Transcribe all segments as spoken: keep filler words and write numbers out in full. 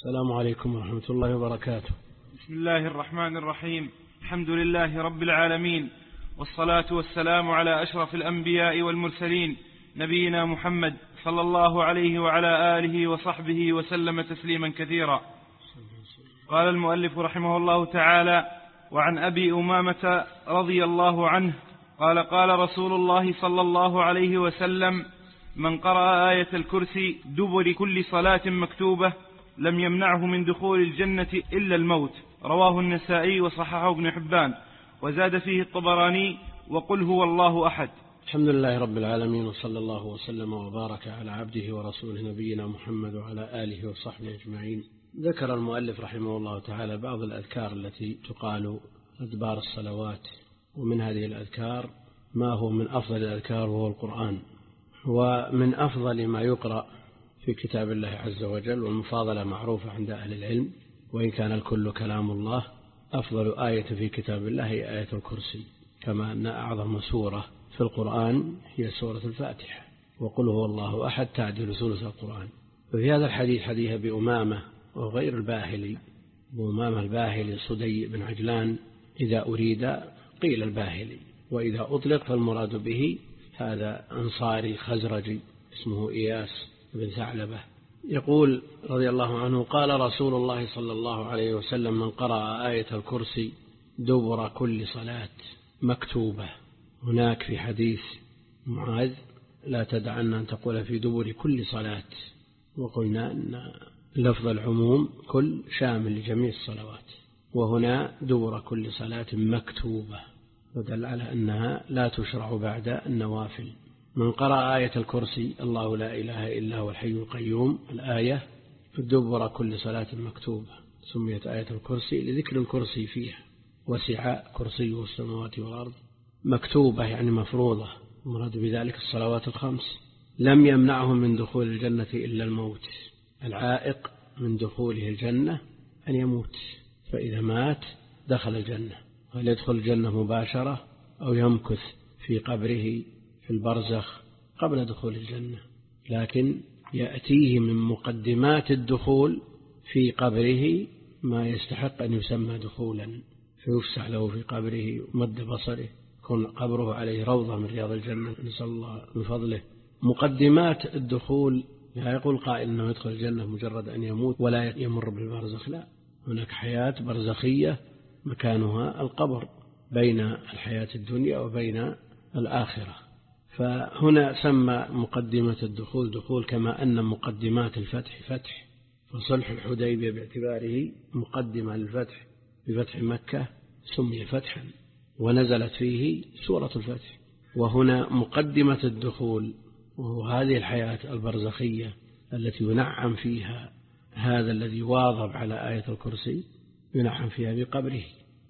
السلام عليكم ورحمة الله وبركاته. بسم الله الرحمن الرحيم. الحمد لله رب العالمين، والصلاة والسلام على أشرف الأنبياء والمرسلين، نبينا محمد صلى الله عليه وعلى آله وصحبه وسلم تسليما كثيرا. قال المؤلف رحمه الله تعالى: وعن أبي أمامة رضي الله عنه قال: قال رسول الله صلى الله عليه وسلم: من قرأ آية الكرسي دبر كل صلاة مكتوبة لم يمنعه من دخول الجنة إلا الموت. رواه النسائي وصححه ابن حبان، وزاد فيه الطبراني: وقل هو الله أحد. الحمد لله رب العالمين، وصلى الله وسلم وبارك على عبده ورسوله نبينا محمد وعلى آله وصحبه أجمعين. ذكر المؤلف رحمه الله تعالى بعض الأذكار التي تقال أدبار الصلوات، ومن هذه الأذكار ما هو من أفضل الأذكار وهو القرآن، ومن أفضل ما يقرأ في كتاب الله عز وجل، والمفاضلة معروفة عند أهل العلم، وإن كان الكل كلام الله. أفضل آية في كتاب الله هي آية الكرسي، كما أن أعظم سورة في القرآن هي سورة الفاتحة، وقل هو الله أحد تعدل ثلث القرآن. وفي هذا الحديث حديث أبي أمامة وغير الباهلي، أبو أمامة الباهلي صدي بن عجلان إذا أريد قيل الباهلي، وإذا أطلق فالمراد به هذا أنصاري خزرجي اسمه إياس بن ثعلبة. يقول رضي الله عنه: قال رسول الله صلى الله عليه وسلم: من قرأ آية الكرسي دبر كل صلاة مكتوبة. هناك في حديث معاذ: لا تدعن أن تقول في دبر كل صلاة، وقلنا أن لفظ العموم كل شامل لجميع الصلوات، وهنا دبر كل صلاة مكتوبة، ودل على أنها لا تشرع بعد النوافل. من قرأ آية الكرسي الله لا إله إلا هو الحي القيوم، الآية دبر كل صلاة مكتوبة. سميت آية الكرسي لذكر الكرسي فيها، وسع كرسيه السماوات والأرض. مكتوبة يعني مفروضة، مراد بذلك الصلوات الخمس. لم يمنعهم من دخول الجنة إلا الموت. العائق من دخوله الجنة أن يموت، فإذا مات دخل الجنة، هل يدخل الجنة مباشرة أو يمكث في قبره في البرزخ قبل دخول الجنة، لكن يأتيه من مقدمات الدخول في قبره ما يستحق أن يسمى دخولا، فيفسح له في قبره مد بصره، يكون قبره عليه روضة من رياض الجنة، نسأل الله من فضله. مقدمات الدخول، لا يقول قائل أنه يدخل الجنة مجرد أن يموت ولا يمر بالبرزخ، لا، هناك حياة برزخية مكانها القبر بين الحياة الدنيا وبين الآخرة. فهنا سمى مقدمة الدخول دخول، كما أن مقدمات الفتح فتح، فصلح الحديبية باعتباره مقدمة للفتح بفتح مكة سمي فتحا، ونزلت فيه سورة الفتح. وهنا مقدمة الدخول، وهذه الحياة البرزخية التي ينعم فيها هذا الذي واظب على آية الكرسي، ينعم فيها بقبره.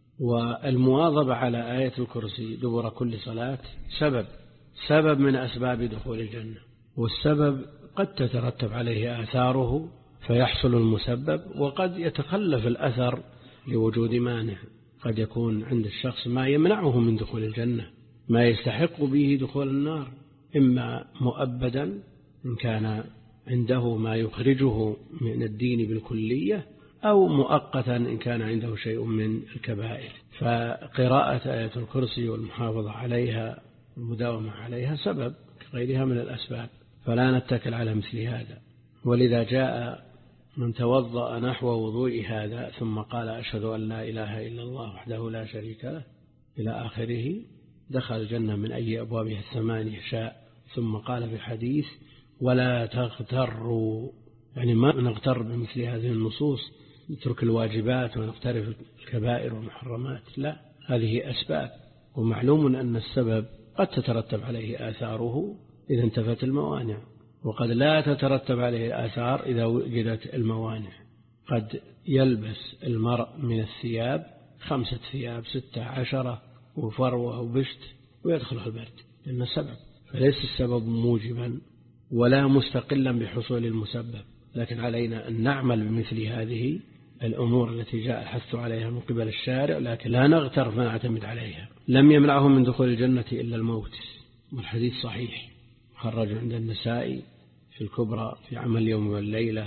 والمواظبة على آية الكرسي دبر كل صلاة سبب سبب من أسباب دخول الجنة، والسبب قد تترتب عليه آثاره فيحصل المسبب، وقد يتخلف الأثر لوجود مانع. قد يكون عند الشخص ما يمنعه من دخول الجنة، ما يستحق به دخول النار، إما مؤبدا إن كان عنده ما يخرجه من الدين بالكلية، أو مؤقتا إن كان عنده شيء من الكبائر. فقراءة آية الكرسي والمحافظة عليها والمداومة عليها سبب غيرها من الأسباب، فلا نتكل على مثل هذا. ولذا جاء من توضأ نحو وضوء هذا ثم قال: أشهد أن لا إله إلا الله وحده لا شريك له إلى آخره، دخل الجنة من أي أبوابها الثمانية شاء. ثم قال في الحديث: ولا تغتروا، يعني ما نغتر بمثل هذه النصوص، نترك الواجبات ونقترف الكبائر والمحرمات، لا، هذه أسباب، ومعلوم أن السبب قد تترتب عليه آثاره إذا انتفت الموانع، وقد لا تترتب عليه آثار إذا وجدت الموانع. قد يلبس المرء من الثياب خمسة ثياب ستة عشرة وفروة وبشت ويدخل البرد، لأن سبب، فليس السبب موجبا ولا مستقلا بحصول المسبب. لكن علينا أن نعمل بمثل هذه الأمور التي جاء الحث عليها من قبل الشارع، لكن لا نغتر فنعتمد عليها. لم يمنعهم من دخول الجنة إلا الموت، والحديث صحيح، خرج عند النسائي في الكبرى في عمل يوم والليلة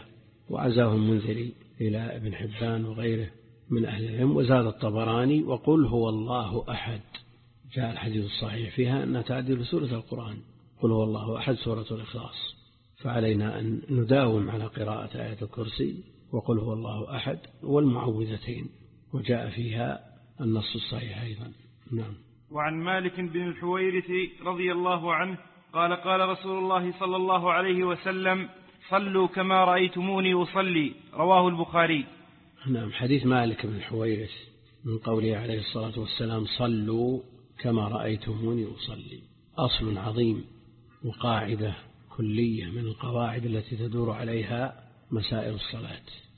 وعزاه المنذري إلى ابن حبان وغيره من أهل العلم. وزاد الطبراني وقل هو الله أحد، جاء الحديث الصحيح فيها أنها تعدل سورة القرآن، قل هو الله أحد سورة الإخلاص، فعلينا أن نداوم على قراءة آية الكرسي وقل هو الله أحد والمعوذتين، وجاء فيها النص الصحيح أيضا. نعم. وعن مالك بن الحويرث رضي الله عنه قال قال رسول الله صلى الله عليه وسلم صلوا كما رأيتموني أصلي، رواه البخاري. نعم. حديث مالك بن الحويرث من قوله عليه الصلاة والسلام صلوا كما رأيتموني أصلي، أصل عظيم وقاعدة كلية من القواعد التي تدور عليها مسائل الصلاة.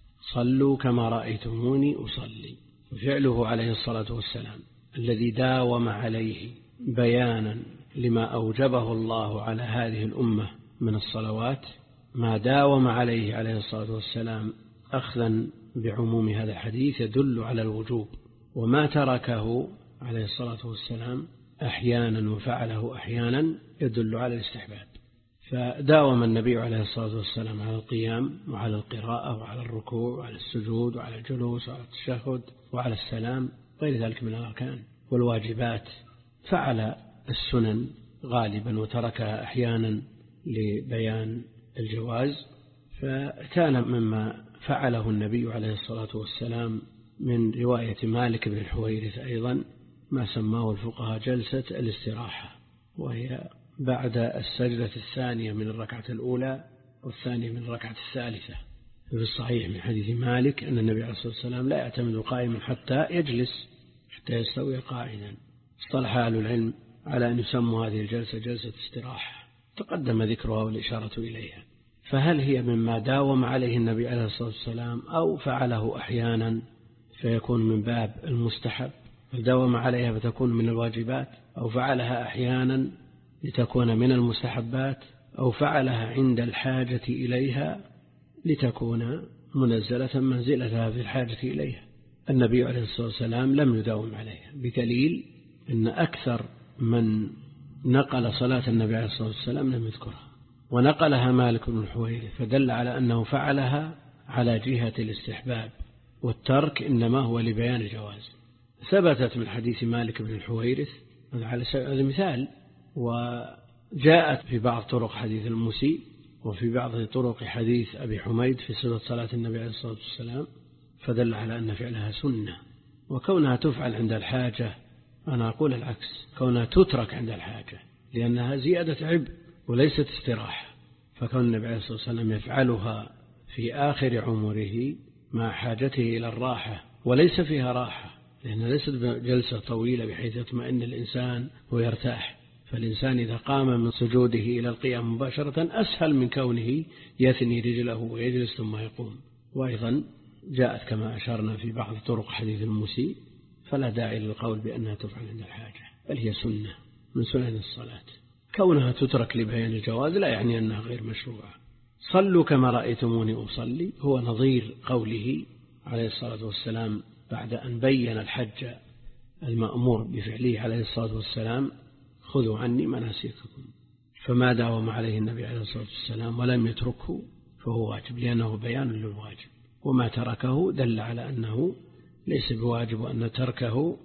صلوا كما رأيتموني أصلي، فعله عليه الصلاة والسلام الذي داوم عليه بيانا لما أوجبه الله على هذه الأمة من الصلوات، ما داوم عليه عليه الصلاة والسلام أخذا بعموم هذا الحديث يدل على الوجوب، وما تركه عليه الصلاة والسلام أحيانا وفعله أحيانا يدل على الاستحباب. فداوم النبي عليه الصلاة والسلام على القيام وعلى القراءة وعلى الركوع وعلى السجود وعلى الجلوس وعلى التشهد وعلى السلام، غير ذلك من الأركان والواجبات. فعل السنن غالبا وتركها أحيانا لبيان الجواز. فكان مما فعله النبي عليه الصلاة والسلام من رواية مالك بن الحويرث أيضا ما سماه الفقهاء جلسة الاستراحة، وهي بعد السجدة الثانية من الركعة الأولى والثانية من الركعة الثالثة. في الصحيح من حديث مالك أن النبي عليه الصلاة والسلام لا يعتمد قائما حتى يجلس حتى يستوي قاعدا. اصطلح أهل العلم على أن يسموا هذه الجلسة جلسة استراحة، تقدم ذكرها والإشارة إليها. فهل هي مما داوم عليه النبي عليه الصلاة والسلام أو فعله أحيانا فيكون من باب المستحب؟ هل داوم عليها فتكون من الواجبات، أو فعلها أحيانا لتكون من المستحبات، أو فعلها عند الحاجة إليها لتكون منزلة منزلتها في الحاجة إليها؟ النبي عليه الصلاة والسلام لم يداوم عليها، بدليل أن أكثر من نقل صلاة النبي عليه الصلاة والسلام لم يذكرها، ونقلها مالك بن الحويرث، فدل على أنه فعلها على جهة الاستحباب، والترك إنما هو لبيان الجواز. ثبتت من حديث مالك بن الحويرث على مثال، وجاءت في بعض طرق حديث المسيء وفي بعض طرق حديث أبي حميد في صفة صلاة النبي عليه الصلاة والسلام، فدل على أن فعلها سنة. وكونها تفعل عند الحاجة أنا أقول العكس، كونها تترك عند الحاجة لأنها زيادة عبء وليست استراحة. فكون النبي عليه الصلاة والسلام يفعلها في آخر عمره مع حاجته إلى الراحة، وليس فيها راحة لأنها ليست جلسة طويلة بحيث يطمئن الإنسان ويرتاح. فالإنسان إذا قام من سجوده إلى القيام مباشرة أسهل من كونه يثني رجله ويجلس ثم يقوم. وأيضا جاءت كما أشرنا في بعض طرق حديث المسيء، فلا داعي للقول بأنها تفعل عند الحاجة، بل هي سنة من سنن الصلاة. كونها تترك لبيان الجواز لا يعني أنها غير مشروعة. صلوا كما رأيتموني أصلي هو نظير قوله عليه الصلاة والسلام بعد أن بين الحج المأمور بفعله عليه الصلاة والسلام خذوا عني مناسككم. فما داوم عليه النبي عليه الصلاة والسلام ولم يتركه فهو واجب، لأنه بيان للواجب، وما تركه دل على أنه ليس بواجب، وأن تركه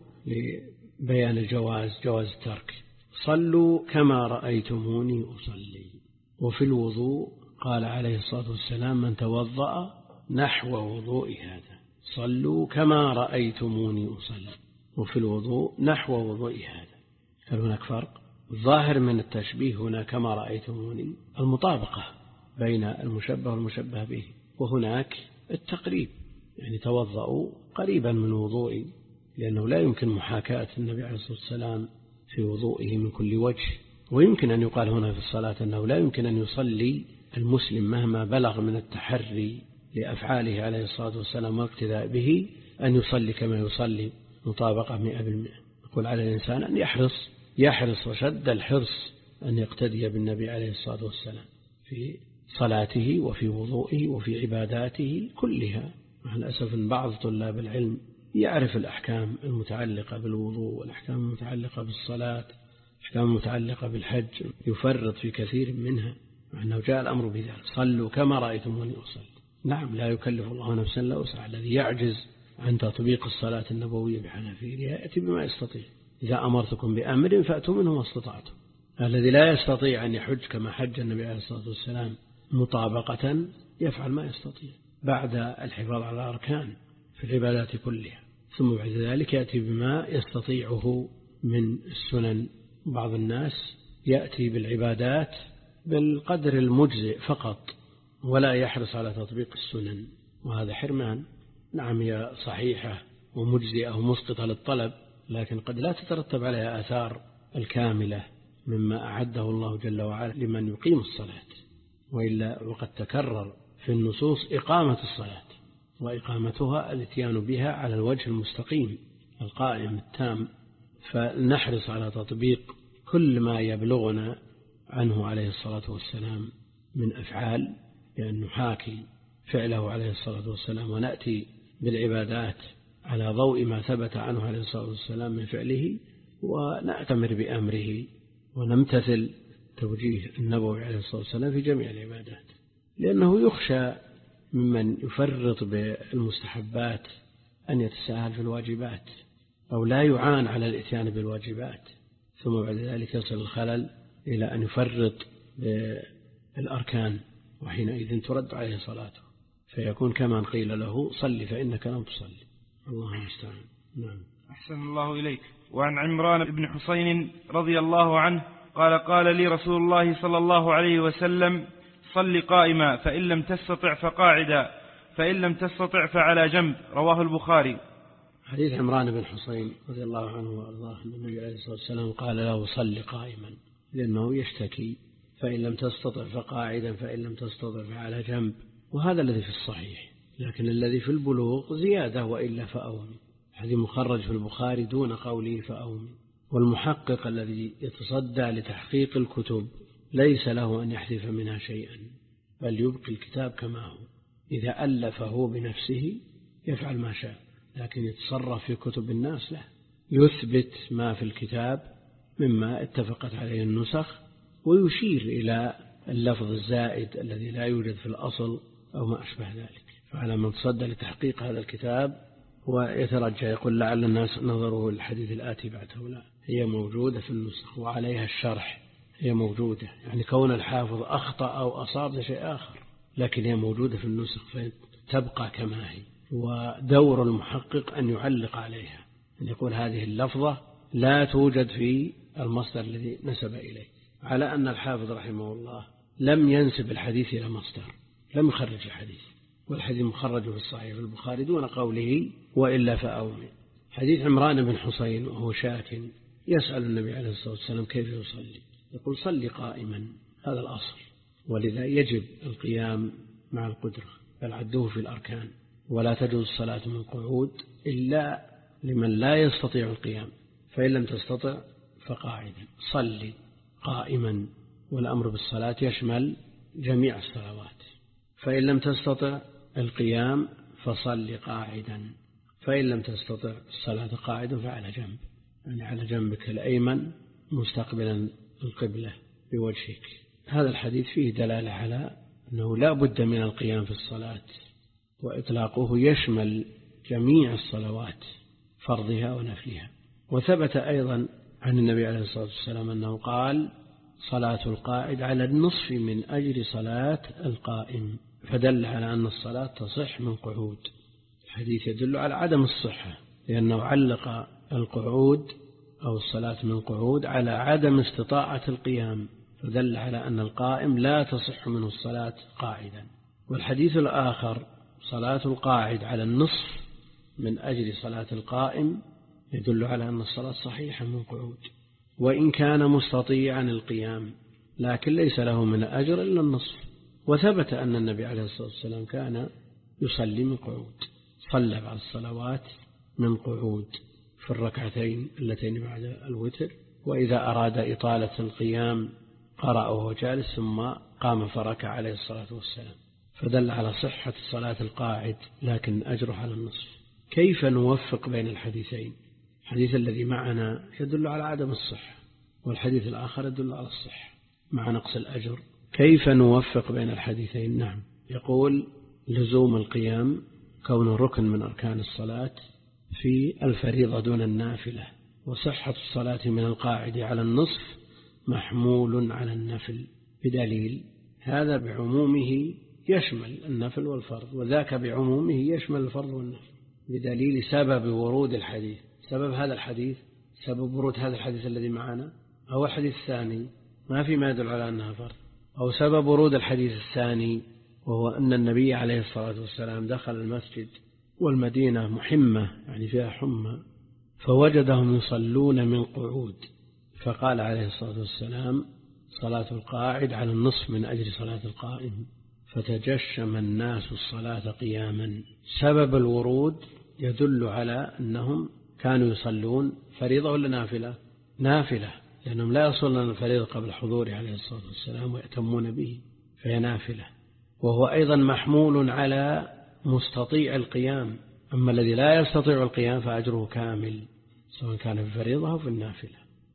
لبيان الجواز، جواز الترك. صلوا كما رأيتموني أصلي. وفي الوضوء قال عليه الصلاة والسلام من توضأ نحو وضوء هذا. صلوا كما رأيتموني أصلي، وفي الوضوء نحو وضوء هذا. هل هناك فرق؟ الظاهر من التشبيه هنا كما رأيتموني المطابقة بين المشبه والمشبه به، وهناك التقريب، يعني توضأوا قريبا من وضوئي، لأنه لا يمكن محاكاة النبي عليه الصلاة والسلام في وضوئه من كل وجه. ويمكن أن يقال هنا في الصلاة أنه لا يمكن أن يصلي المسلم مهما بلغ من التحري لأفعاله عليه الصلاة والسلام واقتداء به أن يصلي كما يصلي مطابقة مئة بالمئة. يقول على الإنسان أن يحرص يحرص وشد الحرص أن يقتدي بالنبي عليه الصلاة والسلام في صلاته وفي وضوئه وفي عباداته كلها. مع الأسف أن بعض طلاب العلم يعرف الأحكام المتعلقة بالوضوء والأحكام المتعلقة بالصلاة، الأحكام المتعلقة بالحج، يفرط في كثير منها، مع أنه جاء الأمر بذلك. صلوا كما رأيتموني أصلي. نعم، لا يكلف الله نفسا إلا وسعها. الذي يعجز عن تطبيق الصلاة النبوية بحذافيرها يأتي بما يستطيع. إذا أمرتكم بأمر فأتوا منه ما استطعتم. الذي لا يستطيع أن يحج كما حج النبي عليه الصلاة والسلام مطابقة يفعل ما يستطيع بعد الحفاظ على الأركان في العبادات كلها، ثم بعد ذلك يأتي بما يستطيعه من السنن. بعض الناس يأتي بالعبادات بالقدر المجزئ فقط ولا يحرص على تطبيق السنن، وهذا حرمان. نعم، هي صحيحة ومجزئة ومسقطة للطلب، لكن قد لا تترتب عليها آثار الكاملة مما أعده الله جل وعلا لمن يقيم الصلاة. وإلا وقد تكرر في النصوص إقامة الصلاة، وإقامتها الاتيان بها على الوجه المستقيم القائم التام. فلنحرص على تطبيق كل ما يبلغنا عنه عليه الصلاة والسلام من أفعال، لأن نحاكي فعله عليه الصلاة والسلام ونأتي بالعبادات على ضوء ما ثبت عنه عليه الصلاة والسلام من فعله، ونأتمر بأمره ونمتثل توجيه النبوي عليه الصلاة والسلام في جميع العبادات. لأنه يخشى ممن يفرط بالمستحبات أن يتساهل في الواجبات، أو لا يعان على الإتيان بالواجبات، ثم بعد ذلك يصل الخلل إلى أن يفرط بالأركان، وحينئذ ترد عليه صلاته فيكون كما قيل له صل فإنك لم تصلي. الله المستعان. نعم. أحسن الله إليك. وعن عمران بن حسين رضي الله عنه قال قال لي رسول الله صلى الله عليه وسلم صل قائما فإن لم تستطع فقاعدا فإن لم تستطع فعلى جنب. رواه البخاري. حديث عمران بن حسين رضي الله عنه وأرضاه أن النبي عليه الصلاة والسلام قال له صل قائما، لأنه يشتكي، فإن لم تستطع فقاعدا فإن لم تستطع فعلى جنب. وهذا الذي في الصحيح، لكن الذي في البلوغ زيادة وإلا فأومي. حديث مخرج في البخاري دون قوله فأومي. والمحقق الذي يتصدى لتحقيق الكتب ليس له أن يحذف منها شيئا، بل يبقي الكتاب كما هو. إذا ألفه بنفسه يفعل ما شاء، لكن يتصرف في كتب الناس له، يثبت ما في الكتاب مما اتفقت عليه النسخ، ويشير إلى اللفظ الزائد الذي لا يوجد في الأصل أو ما أشبه ذلك. فعلى من تصدى لتحقيق هذا الكتاب ويترجى يقول لعل الناس نظروا الحديث الآتي بعده، لا، هي موجودة في النسخ وعليها الشرح، هي موجودة. يعني كون الحافظ أخطأ أو أصاب شيء آخر، لكن هي موجودة في النسخ فتبقى كما هي. ودور المحقق أن يعلق عليها، أن يقول هذه اللفظة لا توجد في المصدر الذي نسب إليه، على أن الحافظ رحمه الله لم ينسب الحديث إلى مصدر، لم يخرج الحديث، والحديث مخرج في الصحيح في البخاري دون قوله وإلا فأومي. حديث عمران بن حسين وهو شاك يسأل النبي عليه الصلاة والسلام كيف يصلي، يقول صلي قائما، هذا الأصل، ولذا يجب القيام مع القدرة، بل عدوه في الأركان. ولا تجوز الصلاة من قعود إلا لمن لا يستطيع القيام، فإن لم تستطع فقاعدا. صلي قائما، والأمر بالصلاة يشمل جميع الصلوات. فإن لم تستطع القيام فصل قاعدا، فإن لم تستطع الصلاة قاعدا فعلى جنب، يعني على جنبك الأيمن مستقبلا القبلة بوجهك. هذا الحديث فيه دلالة على أنه لا بد من القيام في الصلاة، وإطلاقه يشمل جميع الصلوات فرضها ونفلها. وثبت أيضا عن النبي عليه الصلاة والسلام أنه قال صلاة القاعد على النصف من أجل صلاة القائم، فدل على أن الصلاة تصح من قعود. الحديث يدل على عدم الصحة، لأنه علق القعود أو الصلاة من قعود على عدم استطاعة القيام، فدل على أن القائم لا تصح منه الصلاة قاعدا. والحديث الآخر صلاة القاعد على النصف من أجل صلاة القائم يدل على أن الصلاة صحيحة من قعود، وإن كان مستطيعا القيام، لكن ليس له من أجر إلا النصف. وثبت أن النبي عليه الصلاة والسلام كان يصلي من قعود، صلى بعض الصلوات من قعود في الركعتين اللتين بعد الوتر، وإذا أراد إطالة القيام قرأ وهو جالس ثم قام فركع عليه الصلاة والسلام، فدل على صحة صلاة القاعد، لكن أجره على النصف. كيف نوفق بين الحديثين؟ الحديث الذي معنا يدل على عدم الصحة، والحديث الآخر يدل على الصحة مع نقص الأجر. كيف نوفق بين الحديثين؟ نعم، يقول لزوم القيام كون ركن من أركان الصلاة في الفريضة دون النافلة، وصحة الصلاة من القاعد على النصف محمول على النفل بدليل هذا بعمومه يشمل النفل والفرض، وذاك بعمومه يشمل الفرض والنفل بدليل سبب ورود الحديث. سبب هذا الحديث، سبب ورود هذا الحديث الذي معنا هو الحديث الثاني ما في ما يدل على أنها فرض، أو سبب ورود الحديث الثاني وهو أن النبي عليه الصلاة والسلام دخل المسجد والمدينة محمة يعني فيها حمى فوجدهم يصلون من قعود، فقال عليه الصلاة والسلام صلاة القاعد على النصف من أجل صلاة القائم، فتجشم الناس الصلاة قياما. سبب الورود يدل على أنهم كانوا يصلون فريضة ولا نافلة؟ نافلة، لأنهم لا يصلون الفريضة قبل حضوره عليه الصلاة والسلام ويأتمون به، فهي نافلة. وهو أيضا محمول على مستطيع القيام، أما الذي لا يستطيع القيام فأجره كامل سواء كان في الفريضة أو في النافلة.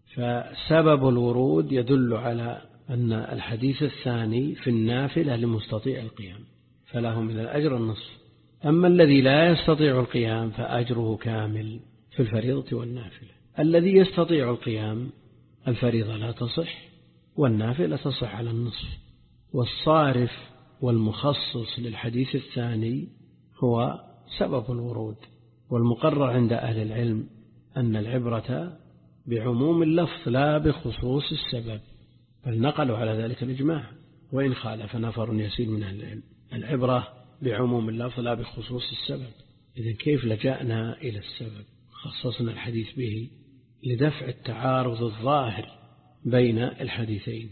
فسبب الورود يدل على أن الحديث الثاني في النافلة لمستطيع القيام فله من الأجر النصف، أما الذي لا يستطيع القيام فأجره كامل في الفريضة والنافلة. الذي يستطيع القيام الفريضة لا تصح والنافلة تصح على النصف. والصارف والمخصص للحديث الثاني هو سبب الورود، والمقرر عند أهل العلم أن العبرة بعموم اللفظ لا بخصوص السبب، بل نقلوا على ذلك الإجماع وإن خالف نفر يسير من أهل العلم. العبرة بعموم اللفظ لا بخصوص السبب. إذن كيف لجأنا إلى السبب خصصنا الحديث به لدفع التعارض الظاهر بين الحديثين؟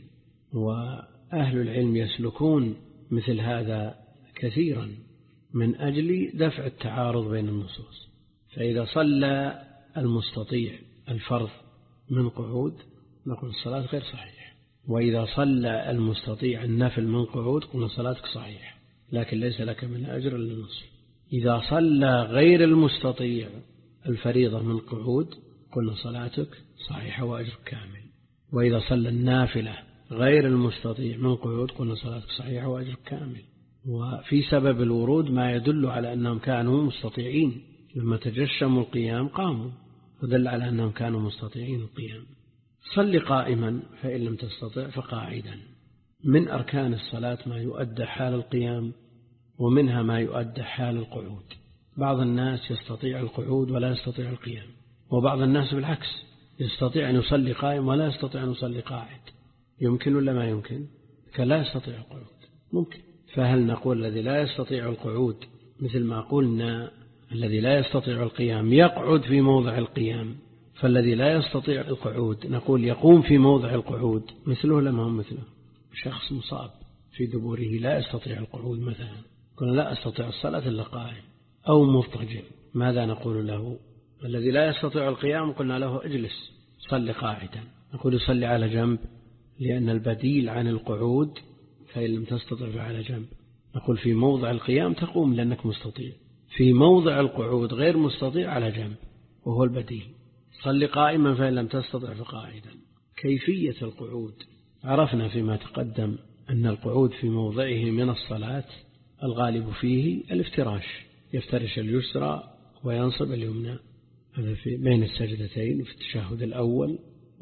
وأهل العلم يسلكون مثل هذا كثيرا من أجل دفع التعارض بين النصوص. فإذا صلى المستطيع الفرض من قعود نقول الصلاة غير صحيح، وإذا صلى المستطيع النفل من قعود قلنا صلاتك صحيح لكن ليس لك من أجر إلا النصف. إذا صلى غير المستطيع الفريضة من قعود قلنا صلاتك صحيحة وأجر كامل، وإذا صلى النافلة غير المستطيع من قعود قلنا صلاتك صحيحة وأجر كامل. وفي سبب الورود ما يدل على أنهم كانوا مستطيعين، لما تجشموا القيام قاموا ودل على أنهم كانوا مستطيعين القيام. صل قائما فإن لم تستطع فقاعدا. من أركان الصلاة ما يؤدى حال القيام ومنها ما يؤدى حال القعود. بعض الناس يستطيع القعود ولا يستطيع القيام، وبعض الناس بالعكس يستطيع أن يصلي قائم ولا يستطيع أن يصلي قاعد. يمكن ولا ما يمكن؟ كلا يستطيع القعود ممكن. فهل نقول الذي لا يستطيع القعود مثل ما قلنا الذي لا يستطيع القيام يقعد في موضع القيام، فالذي لا يستطيع القعود نقول يقوم في موضع القعود مثله لما هم مثله؟ شخص مصاب في دبوره لا يستطيع القعود مثلا قلنا لا أستطيع الصلاة إلا قائم، أو مضطجع، ماذا نقول له؟ الذي لا يستطيع القيام قلنا له اجلس صل قاعدا، نقول يصلي على جنب لأن البديل عن القعود فإن لم تستطع فعلى جنب. نقول في موضع القيام تقوم لأنك مستطيع، في موضع القعود غير مستطيع على جنب وهو البديل. صل قائما فإن لم تستطع فقاعدا. كيفية القعود عرفنا فيما تقدم أن القعود في موضعه من الصلاة الغالب فيه الافتراش، يفترش اليسرى وينصب اليمنى، هذا في بين السجدتين في التشهد الأول،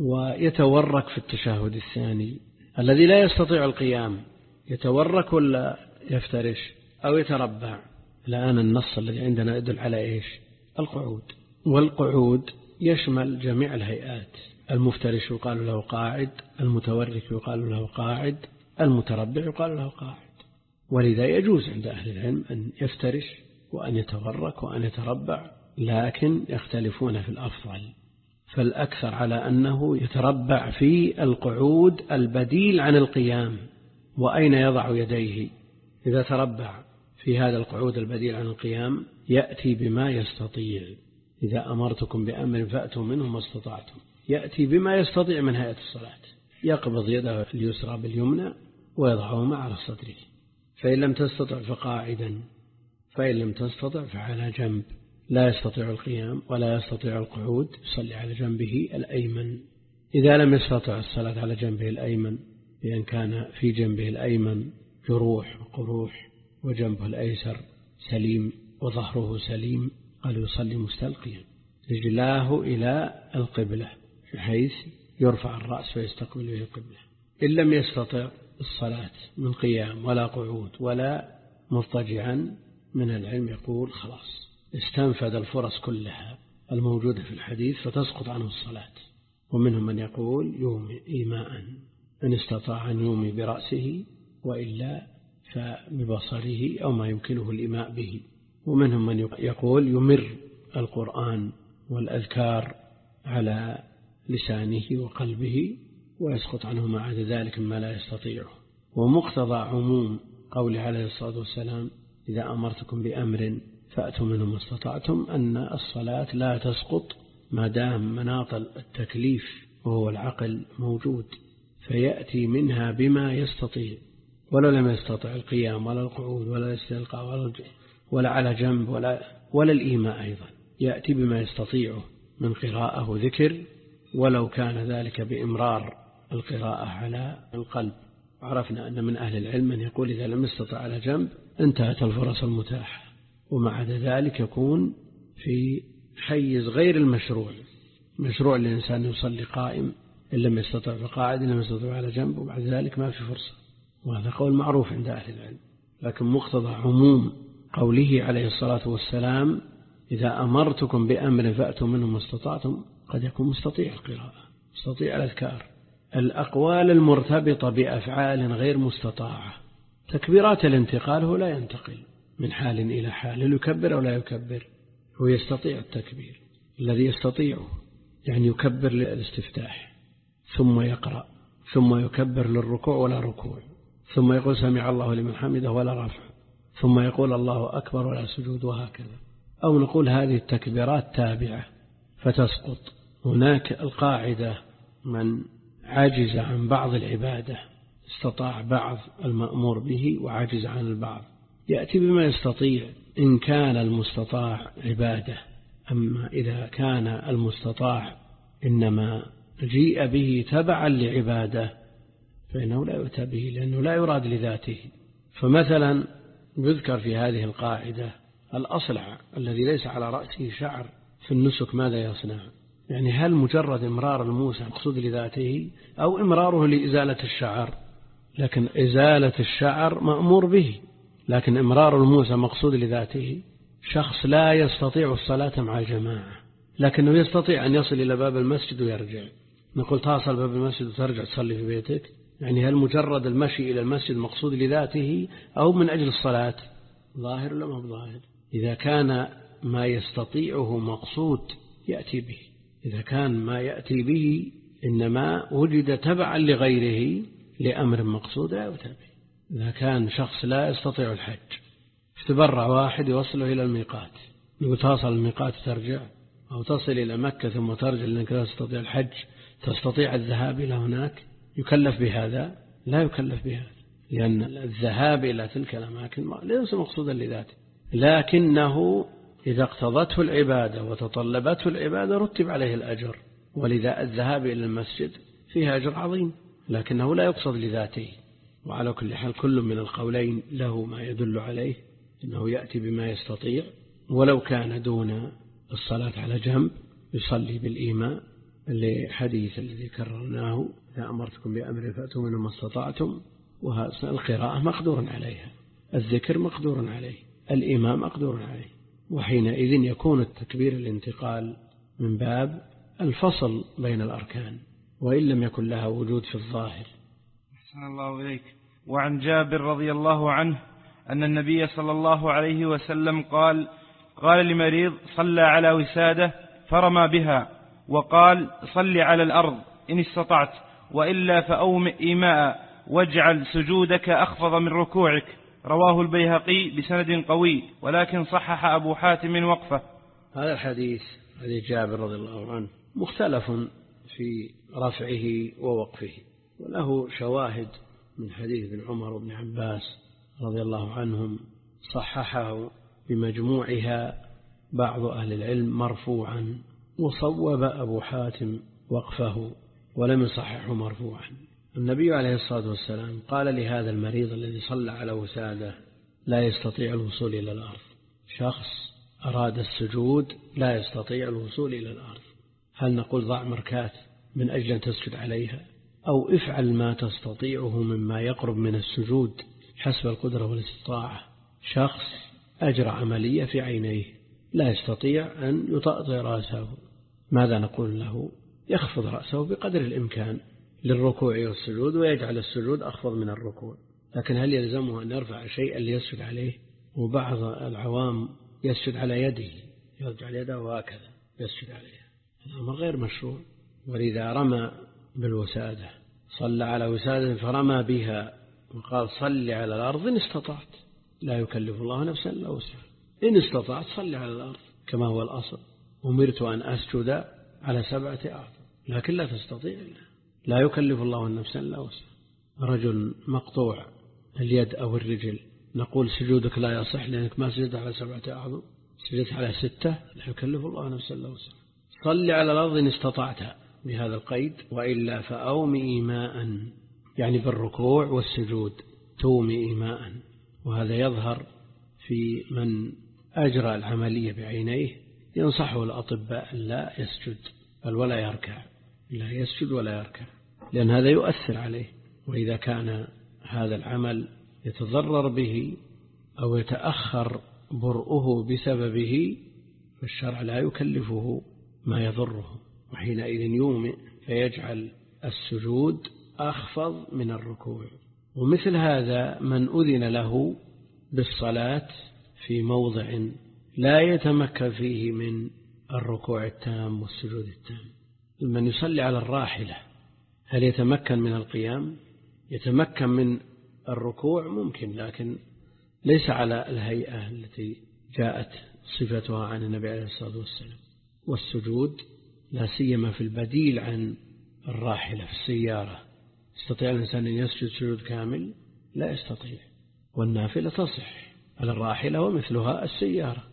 ويتورك في التشهد الثاني. الذي لا يستطيع القيام يتورك ولا يفترش أو يتربع؟ الآن النص الذي عندنا يدل على إيش؟ القعود. والقعود يشمل جميع الهيئات، المفترش يقال له قاعد، المتورك يقال له قاعد، المتربع يقال له قاعد. ولذا يجوز عند أهل العلم أن يفترش وأن يتورك وأن يتربع، لكن يختلفون في الأفضل، فالأكثر على أنه يتربع في القعود البديل عن القيام. وأين يضع يديه إذا تربع في هذا القعود البديل عن القيام؟ يأتي بما يستطيع. إذا أمرتكم بأمر فأتوا منه ما استطعتم، يأتي بما يستطيع من هيئة الصلاة، يقبض يده اليسرى باليمنى ويضعهما على صدره. فإن لم تستطع فقاعدا، فإن لم تستطع فعلى جنب. لا يستطيع القيام ولا يستطيع القعود يصلي على جنبه الأيمن. إذا لم يستطع الصلاة على جنبه الأيمن، لأن كان في جنبه الأيمن جروح وقروح وجنبه الأيسر سليم وظهره سليم، قال يصلي مستلقيا رجلاه إلى القبلة بحيث يرفع الرأس ويستقبل به القبلة. إن لم يستطع الصلاة من قيام ولا قعود ولا مضطجعا، من العلم يقول خلاص استنفذ الفرص كلها الموجودة في الحديث فتسقط عنه الصلاة. ومنهم من يقول يومي إيماء إن استطاع أن يومي برأسه وإلا فببصره أو ما يمكنه الإيماء به. ومنهم من يقول يمر القرآن والأذكار على لسانه وقلبه ويسقط عنه ما عدا ذلك مما لا يستطيعه. ومقتضى عموم قوله عليه الصلاة والسلام إذا أمرتكم بأمر فأتوا منه ما استطعتم، أن الصلاة لا تسقط ما دام مناط التكليف وهو العقل موجود، فيأتي منها بما يستطيع، ولو لم يستطع القيام ولا القعود ولا الاستلقاء ولا, ولا على جنب ولا, ولا الإيماء أيضا، يأتي بما يستطيعه من قراءة وذكر، ولو كان ذلك بإمرار القراءة على القلب. عرفنا أن من أهل العلم من يقول إذا لم يستطع على جنب انتهت الفرص المتاحة، ومع ذلك يكون في حيز غير المشروع. مشروع الإنسان يصلي قائم إن لم يستطع فقاعد، إن لم يستطع على جنب، وبعد ذلك ما في فرصة، وهذا قول معروف عند أهل العلم. لكن مقتضى عموم قوله عليه الصلاة والسلام إذا أمرتكم بأمر فأتوا منه ما استطعتم، قد يكون مستطيع القراءة، مستطيع الأذكار. الأقوال المرتبطة بأفعال غير مستطاعة، تكبيرات الانتقال هو لا ينتقل من حال إلى حال، هل يكبر أو لا يكبر؟ هو يستطيع التكبير الذي يستطيعه، يعني يكبر للاستفتاح ثم يقرأ ثم يكبر للركوع ولا ركوع، ثم يقول سمع الله لمن حمده ولا رفع، ثم يقول الله أكبر ولا سجود، وهكذا. أو نقول هذه التكبيرات تابعة فتسقط. هناك القاعدة من عجز عن بعض العبادة استطاع بعض المأمور به وعجز عن البعض، يأتي بما يستطيع إن كان المستطاع عبادة. أما إذا كان المستطاع إنما جيء به تبعا لعبادة فإنه لا يؤتى به، لأنه لا يراد لذاته. فمثلا يذكر في هذه القاعدة الأصلع الذي ليس على رأسه شعر في النسك ماذا يصنع؟ يعني هل مجرد إمرار الموسى مقصود لذاته أو إمراره لإزالة الشعر؟ لكن إزالة الشعر مأمور به، لكن إمرار الموسى مقصود لذاته. شخص لا يستطيع الصلاة مع الجماعة لكنه يستطيع أن يصل إلى باب المسجد ويرجع، نقول تصل باب المسجد وترجع تصلي في بيتك؟ يعني هل مجرد المشي إلى المسجد مقصود لذاته أو من أجل الصلاة؟ ظاهر ولا ما بظاهر؟ إذا كان ما يستطيعه مقصود يأتي به، إذا كان ما يأتي به إنما وجد تبعا لغيره لأمر مقصود لا يؤتى به. إذا كان شخص لا يستطيع الحج تبرع واحد يوصله إلى الميقات، يقول تصل الميقات ترجع، أو تصل إلى مكة ثم ترجع لأنك لا تستطيع الحج، تستطيع الذهاب إلى هناك، يكلف بهذا؟ لا يكلف بهذا، لأن الذهاب إلى تلك الأماكن ليس مقصودا لذاته، لكنه إذا اقتضته العبادة وتطلبته العبادة رتب عليه الأجر. ولذا الذهاب إلى المسجد فيها أجر عظيم، لكنه لا يقصد لذاته. وعلى كل حال كل من القولين له ما يدل عليه أنه يأتي بما يستطيع، ولو كان دون الصلاة على جنب يصلي بالإيماء لحديث الذي كررناه إذا أمرتكم بأمر فأتوا منه ما استطعتم. والقراءة مقدور عليها، الذكر مقدور عليه، الإيماء مقدور عليه، وحينئذ يكون التكبير الانتقال من باب الفصل بين الأركان وإن لم يكن لها وجود في الظاهر. أحسن الله إليك. وعن جابر رضي الله عنه أن النبي صلى الله عليه وسلم قال قال لمريض صلى على وسادة فرمى بها، وقال صل على الأرض إن استطعت، وإلا فأومئ إيماء واجعل سجودك أخفض من ركوعك. رواه البيهقي بسند قوي، ولكن صحح أبو حاتم وقفه. هذا الحديث حديث جابر رضي الله عنه مختلف في رفعه ووقفه، وله شواهد من حديث ابن عمر وابن عباس رضي الله عنهم صححه بمجموعها بعض أهل العلم مرفوعا، وصوب أبو حاتم وقفه ولم يصححه مرفوعا. النبي عليه الصلاة والسلام قال لهذا المريض الذي صلى على وسادة لا يستطيع الوصول إلى الأرض. شخص أراد السجود لا يستطيع الوصول إلى الأرض، هل نقول ضع مركات من أجل أن تسجد عليها، أو افعل ما تستطيعه مما يقرب من السجود حسب القدرة والاستطاعة؟ شخص أجرى عملية في عينيه لا يستطيع أن يطأطئ رأسه، ماذا نقول له؟ يخفض رأسه بقدر الإمكان للركوع والسجود ويجعل السجود أخفض من الركوع، لكن هل يلزمه أن يرفع شيئا ليسجد عليه؟ وبعض العوام يسجد على يده، يرجع يده وهكذا يسجد عليها، الأمر غير مشروع. ولذا رمى بالوسادة، صلى على وسادة فرمى بها وقال صل على الأرض إن استطعت، لا يكلف الله نفسا إلا وسعها، إن استطعت صل على الأرض كما هو الأصل، أمرت أن أسجد على سبعة أعظم، لكن لا تستطيع، لا يكلف الله النفس إلا وسعها. رجل مقطوع اليد أو الرجل، نقول سجودك لا يصح لأنك ما سجدت على سبعة أعظم، سجدت على ستة، لا يكلف الله نفسا إلا وسعها. صل على الأرض إن استطعت بهذا القيد، وإلا فأومي إيماء، يعني بالركوع والسجود تومي إيماء. وهذا يظهر في من أجرى العملية بعينيه، ينصحه الأطباء لا يسجد بل ولا يركع، لا يسجد ولا يركع، لأن هذا يؤثر عليه، وإذا كان هذا العمل يتضرر به أو يتأخر برؤه بسببه فالشرع لا يكلفه ما يضره، وحينئذ يومئ فيجعل السجود أخفض من الركوع. ومثل هذا من أذن له بالصلاة في موضع لا يتمكن فيه من الركوع التام والسجود التام، من يصلي على الراحلة هل يتمكن من القيام؟ يتمكن من الركوع ممكن، لكن ليس على الهيئة التي جاءت صفتها عن النبي عليه الصلاة والسلام. والسجود لا سيما في البديل عن الراحلة في السيارة، يستطيع الإنسان أن يسجد سجود كامل؟ لا يستطيع. والنافلة تصح على الراحلة ومثلها السيارة،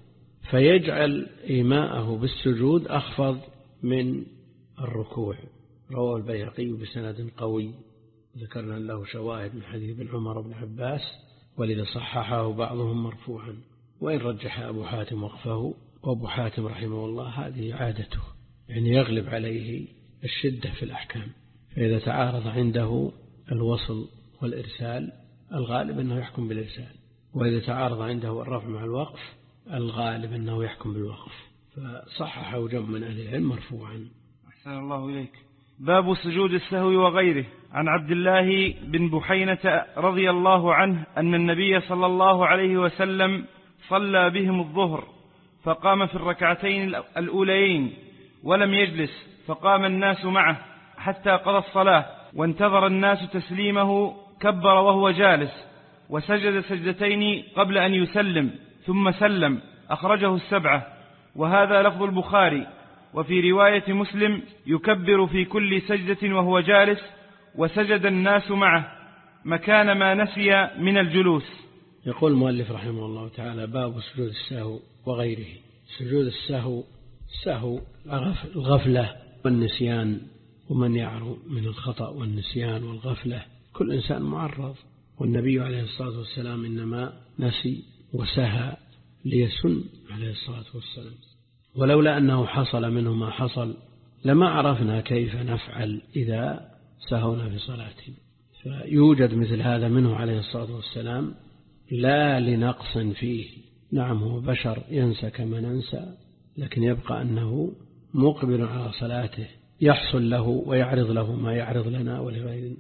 فيجعل إيماءه بالسجود أخفض من الركوع. رواه البيهقي بسند قوي، ذكرنا له شواهد من حديث ابن عمر بن عباس، ولذا صححه بعضهم مرفوعا، وإن رجح أبو حاتم وقفه، وأبو حاتم رحمه الله هذه عادته، يعني يغلب عليه الشدة في الأحكام، فإذا تعارض عنده الوصل والإرسال الغالب أنه يحكم بالإرسال، وإذا تعارض عنده الرفع مع الوقف الغالب أنه يحكم بالوقف، فصححه جمع من أهل العلم مرفوعا. أحسن الله إليك. باب سجود السهو وغيره. عن عبد الله بن بحينة رضي الله عنه أن النبي صلى الله عليه وسلم صلى بهم الظهر، فقام في الركعتين الأوليين ولم يجلس، فقام الناس معه حتى قضى الصلاة، وانتظر الناس تسليمه، كبر وهو جالس، وسجد سجدتين قبل أن يسلم ثم سلم، أخرجه السبعة، وهذا لفظ البخاري. وفي رواية مسلم يكبر في كل سجدة وهو جالس، وسجد الناس معه مكان ما نسي من الجلوس. يقول المؤلف رحمه الله تعالى: باب سجود السهو وغيره. سجود السهو، السهو الغفلة والنسيان، ومن يعرض من الخطأ والنسيان والغفلة كل إنسان معرض، والنبي عليه الصلاة والسلام إنما نسي وسهى ليسن عليه الصلاة والسلام، ولولا أنه حصل منه ما حصل لما عرفنا كيف نفعل إذا سهونا في صلاتنا. فيوجد مثل هذا منه عليه الصلاة والسلام لا لنقص فيه، نعم هو بشر ينسى كما ننسى، لكن يبقى أنه مقبل على صلاته، يحصل له ويعرض له ما يعرض لنا ولغيرنا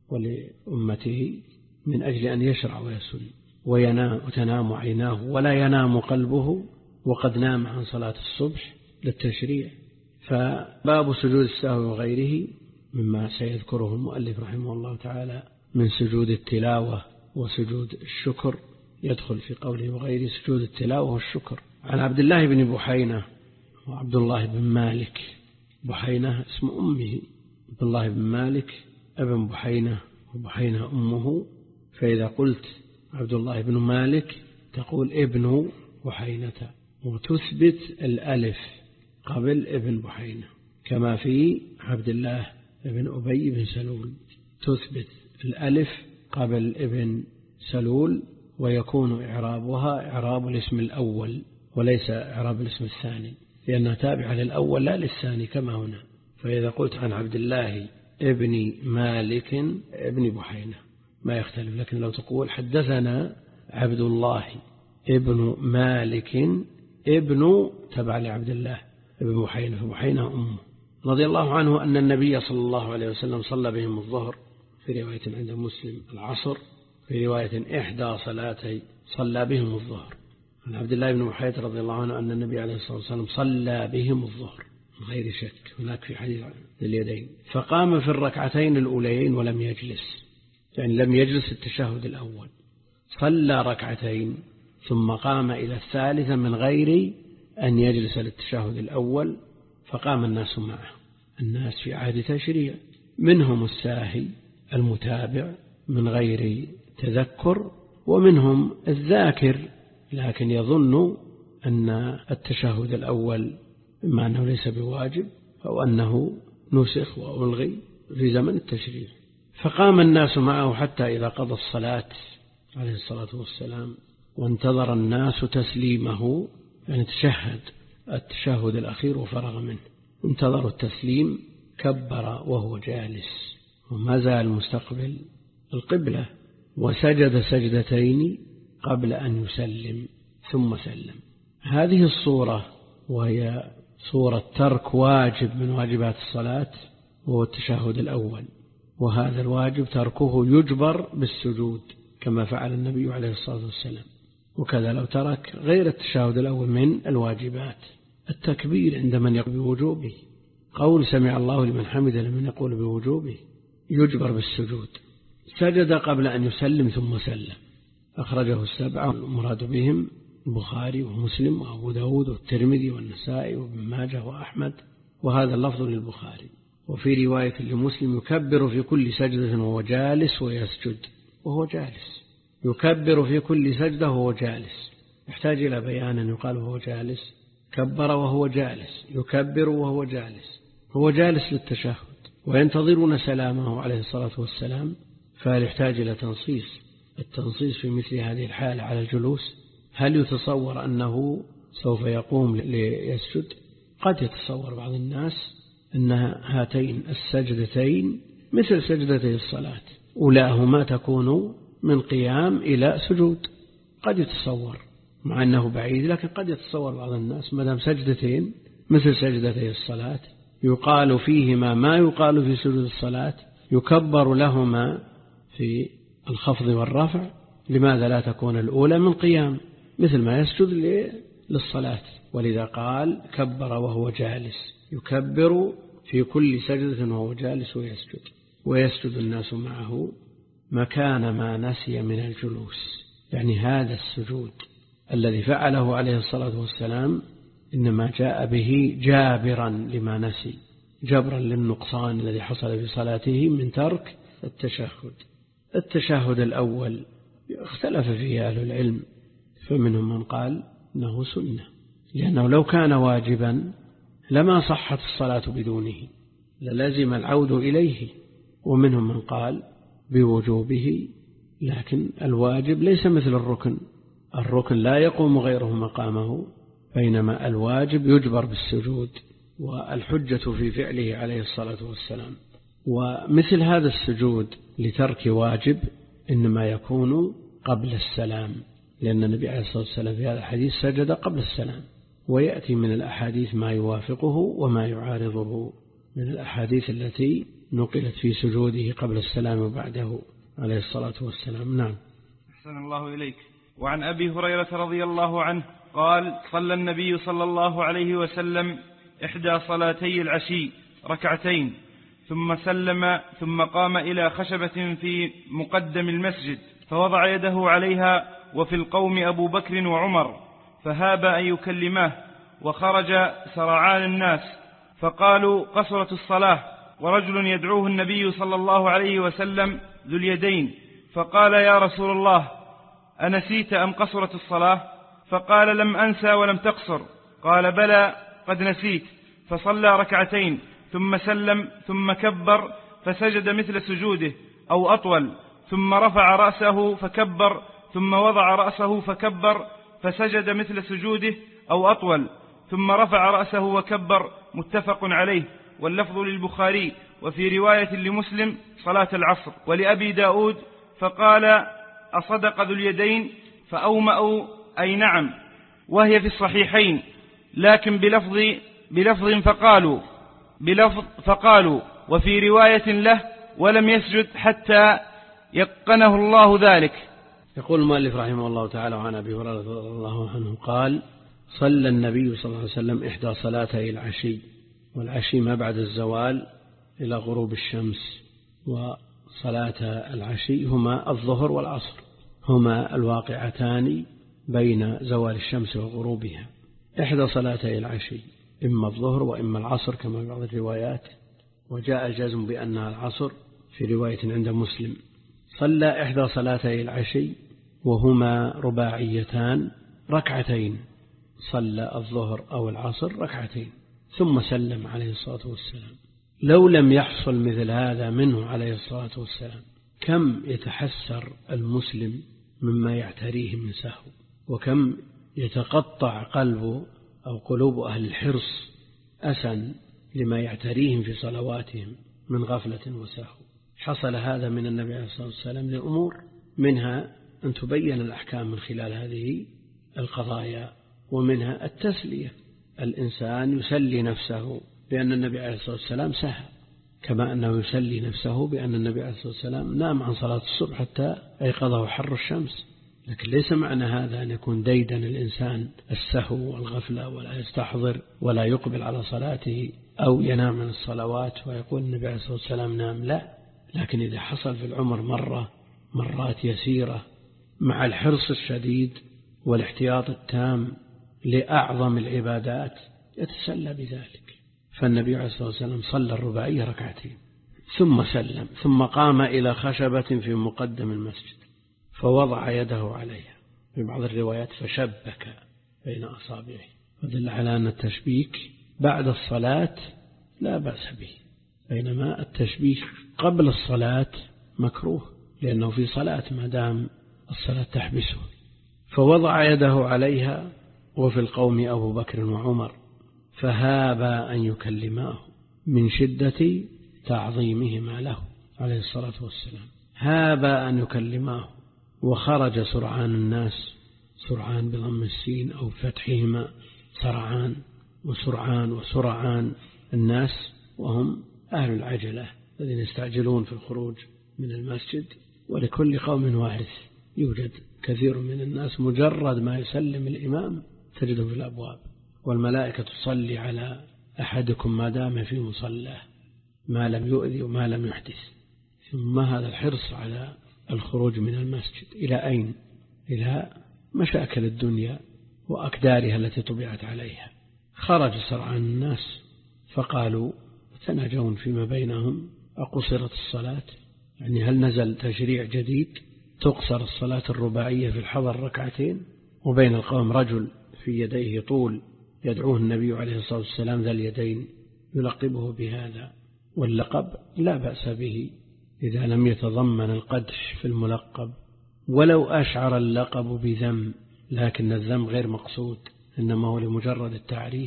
ولأمته من أجل أن يشرع ويسن، وينام وتنام عيناه ولا ينام قلبه، وقد نام عن صلاة الصبح للتشريع. فباب سجود السهو وغيره مما سيذكره المؤلف رحمه الله تعالى من سجود التلاوة وسجود الشكر، يدخل في قوله وغيره سجود التلاوة والشكر. عن عبد الله بن بحينة وعبد الله بن مالك، بحينة اسم أمه، عبد الله بن مالك ابن بحينة، وبحينة أمه، فإذا قلت عبد الله بن مالك تقول ابن بحينة، وتثبت الألف قبل ابن بحينة، كما في عبد الله ابن أبي بن سلول تثبت الألف قبل ابن سلول ويكون إعرابها إعراب الاسم الأول وليس إعراب الاسم الثاني، لأنها تابعة للأول لا للثاني كما هنا. فإذا قلت عن عبد الله ابن مالك ابن بحينة ما يختلف، لكن لو تقول حدثنا عبد الله ابن مالك ابن تبع لعبد الله ابن بحينة، فبحينة أمه رضي الله عنه أن النبي صلى الله عليه وسلم صلى بهم الظهر، في رواية عند مسلم العصر، في رواية إحدى صلاتي صلى بهم الظهر. عن عبد الله بن بحينة رضي الله عنه أن النبي عليه الصلاة والسلام صلى بهم الظهر من غير شك، هناك في حديث اليدين. فقام في الركعتين الأوليين ولم يجلس، يعني لم يجلس التشهد الأول، صلى ركعتين ثم قام إلى الثالثة من غير أن يجلس للتشهد الأول، فقام الناس معه. الناس في عهد تشريع، منهم الساهي المتابع من غير تذكر، ومنهم الذاكر لكن يظن أن التشهد الأول إما أنه ليس بواجب أو أنه نسخ وألغي في زمن التشريع. فقام الناس معه حتى إذا قضى الصلاة عليه الصلاة والسلام وانتظر الناس تسليمه، يعني تشهد التشهد الأخير وفرغ منه، انتظروا التسليم، كبر وهو جالس وما زال مستقبل القبلة، وسجد سجدتين قبل أن يسلم ثم سلم. هذه الصورة وهي صورة ترك واجب من واجبات الصلاة وهو التشهد الأول، وهذا الواجب تركه يجبر بالسجود كما فعل النبي عليه الصلاة والسلام. وكذا لو ترك غير التشهد الأول من الواجبات، التكبير عند من يقول بوجوبه، قول سمع الله لمن حمده لمن يقول بوجوبه يجبر بالسجود. سجد قبل أن يسلم ثم سلم، أخرجه السبعة المراد بهم البخاري ومسلم وأبو داود والترمذي والنسائي وابن ماجه وأحمد، وهذا اللفظ للبخاري. وفي رواية لمسلم يكبر في كل سجدة وهو جالس ويسجد وهو جالس، يكبر في كل سجدة وهو جالس، يحتاج إلى بيان أن يقال وهو جالس، كبر وهو جالس، يكبر وهو جالس، هو جالس للتشهد وينتظرون سلامه عليه الصلاة والسلام، فهل يحتاج إلى تنصيص؟ التنصيص في مثل هذه الحالة على الجلوس، هل يتصور أنه سوف يقوم ليسجد؟ قد يتصور بعض الناس أن هاتين السجدتين مثل سجدتي الصلاة، أولاهما تكون من قيام إلى سجود، قد يتصور مع أنه بعيد، لكن قد يتصور بعض الناس ما دام سجدتين مثل سجدتي الصلاة يقال فيهما ما يقال في سجود الصلاة، يكبر لهما في الخفض والرفع، لماذا لا تكون الأولى من قيام مثل ما يسجد للصلاة؟ ولذا قال كبر وهو جالس، يكبر في كل سجدة وهو جالس ويسجد، ويسجد الناس معه مكان ما نسي من الجلوس. يعني هذا السجود الذي فعله عليه الصلاة والسلام إنما جاء به جابرا لما نسي، جبرا للنقصان الذي حصل في صلاته من ترك التشهد. التشهد الأول اختلف فيه أهل العلم، فمنهم من قال إنه سنة، لأنه لو كان واجبا لما صحت الصلاة بدونه، للزم العود إليه. ومنهم من قال بوجوبه، لكن الواجب ليس مثل الركن، الركن لا يقوم غيره مقامه، بينما الواجب يجبر بالسجود، والحجة في فعله عليه الصلاة والسلام. ومثل هذا السجود لترك واجب إنما يكون قبل السلام، لأن النبي عليه الصلاة والسلام في هذا الحديث سجد قبل السلام، ويأتي من الأحاديث ما يوافقه وما يعارضه من الأحاديث التي نقلت في سجوده قبل السلام وبعده عليه الصلاة والسلام. نعم. أحسن الله إليك. وعن أبي هريرة رضي الله عنه قال صلى النبي صلى الله عليه وسلم إحدى صلاتي العشي ركعتين ثم سلم، ثم قام إلى خشبة في مقدم المسجد فوضع يده عليها، وفي القوم أبو بكر وعمر، فهاب أن يكلماه، وخرج سرعان الناس فقالوا قصرت الصلاة، ورجل يدعوه النبي صلى الله عليه وسلم ذو اليدين، فقال يا رسول الله أنسيت أم قصرت الصلاة؟ فقال لم أنسى ولم تقصر. قال بلى قد نسيت. فصلى ركعتين ثم سلم، ثم كبر فسجد مثل سجوده أو أطول، ثم رفع رأسه فكبر ثم وضع رأسه فكبر فسجد مثل سجوده أو أطول، ثم رفع رأسه وكبر، متفق عليه، واللفظ للبخاري. وفي رواية لمسلم صلاة العصر. ولأبي داود فقال أصدق ذو اليدين فأومأوا أي نعم، وهي في الصحيحين، لكن بلفظ, بلفظ فقالوا بلفظ فقالوا وفي رواية له ولم يسجد حتى يقنه الله ذلك. يقول المؤلف رحمه الله تعالى عن أبي هريرة رضي الله عنه قال صلى النبي صلى الله عليه وسلم إحدى صلاتي العشي، والعشي ما بعد الزوال إلى غروب الشمس، وصلاة العشي هما الظهر والعصر، هما الواقعتان بين زوال الشمس وغروبها. إحدى صلاتي العشي إما الظهر وإما العصر كما في بعض الروايات، وجاء الجزم بأنها العصر في رواية عند مسلم. صلى إحدى صلاتي العشي وهما رباعيتان ركعتين، صلى الظهر أو العصر ركعتين ثم سلم عليه الصلاة والسلام. لو لم يحصل مثل هذا منه عليه الصلاة والسلام كم يتحسر المسلم مما يعتريه من سهو، وكم يتقطع قلبه أو قلوب أهل الحرص أسا لما يعتريهم في صلواتهم من غفلة وسهو. حصل هذا من النبي عليه الصلاة والسلام لأمور، منها أن تبين الأحكام من خلال هذه القضايا، ومنها التسلية. الإنسان يسلي نفسه بأن النبي عليه الصلاة والسلام سهى، كما أنه يسلي نفسه بأن النبي عليه الصلاة والسلام نام عن صلاة الصبح حتى أيقظه حر الشمس. لكن ليس معنى هذا أن يكون ديدن الإنسان السهو والغفلة ولا يستحضر ولا يقبل على صلاته، أو ينام عن الصلوات ويقول النبي عليه الصلاة والسلام نام، لا. لكن إذا حصل في العمر مرة مرات يسيرة مع الحرص الشديد والاحتياط التام لأعظم العبادات يتسلى بذلك. فالنبي عليه الصلاة والسلام صلى الرباعية ركعتين ثم سلم، ثم قام إلى خشبة في مقدم المسجد فوضع يده عليها، في بعض الروايات فشبك بين أصابعه، ودل على أن التشبيك بعد الصلاة لا بأس به، بينما التشبيك قبل الصلاة مكروه لأنه في صلاة ما دام الصلاة تحبسه. فوضع يده عليها، وفي القوم أبو بكر وعمر، فهابا أن يكلماه من شدة تعظيمهما له عليه الصلاة والسلام، هابا أن يكلماه. وخرج سرعان الناس، سرعان بضم السين أو فتحهما، سرعان وسرعان وسرعان الناس، وهم أهل العجلة الذين يستعجلون في الخروج من المسجد. ولكل قوم وارث، يوجد كثير من الناس مجرد ما يسلم الإمام تجده في الأبواب، والملائكة تصلي على أحدكم ما دام في مصلاه ما لم يؤذي وما لم يحدث. ثم هذا الحرص على الخروج من المسجد إلى أين؟ إلى مشاكل الدنيا وأكدارها التي طبعت عليها. خرج سرعان الناس فقالوا تناجون فيما بينهم أقصرت الصلاة، يعني هل نزل تشريع جديد تقصر الصلاة الرباعية في الحضر ركعتين؟ وبين القوم رجل في يديه طول يدعوه النبي عليه الصلاة والسلام ذا اليدين يلقبه بهذا، واللقب لا بأس به إذا لم يتضمن القدح في الملقب، ولو أشعر اللقب بذم، لكن الذم غير مقصود إنما هو لمجرد التعريف.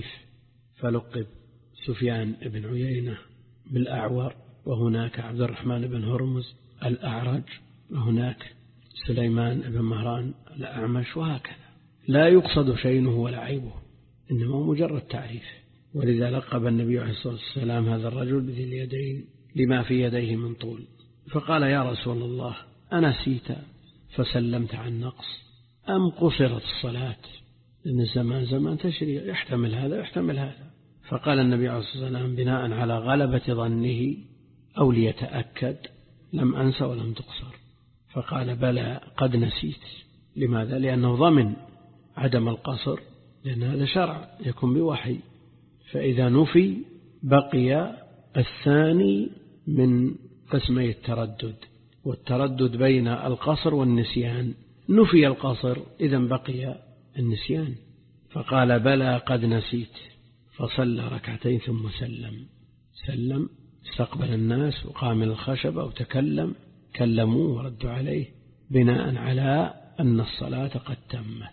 فلقب سفيان بن عيينة بالأعور، وهناك عبد الرحمن بن هرمز الأعرج، وهناك سليمان بن مهران الأعمش، وهكذا. لا يقصد شينه ولا عيبه، إنما مجرد تعريف. ولذا لقب النبي عليه الصلاة والسلام هذا الرجل بذي اليدين لما في يديه من طول. فقال يا رسول الله أنسيت فسلمت عن نقص أم قصرت الصلاة؟ لأن الزمان زمان تشريع، يحتمل هذا يحتمل هذا. فقال النبي عليه الصلاة والسلام بناء على غلبة ظنه أو ليتأكد لم أنس ولم تقصر. فقال بلى قد نسيت. لماذا؟ لأنه ضمن عدم القصر، لأن هذا شرع يكون بوحي، فإذا نفي بقي الثاني من قسمي التردد، والتردد بين القصر والنسيان. نفي القصر إذن بقي النسيان. فقال بلى قد نسيت، فصلى ركعتين ثم سلم سلم استقبل الناس وقام من الخشبة وتكلم، كلموه وردوا عليه بناء على أن الصلاة قد تمت.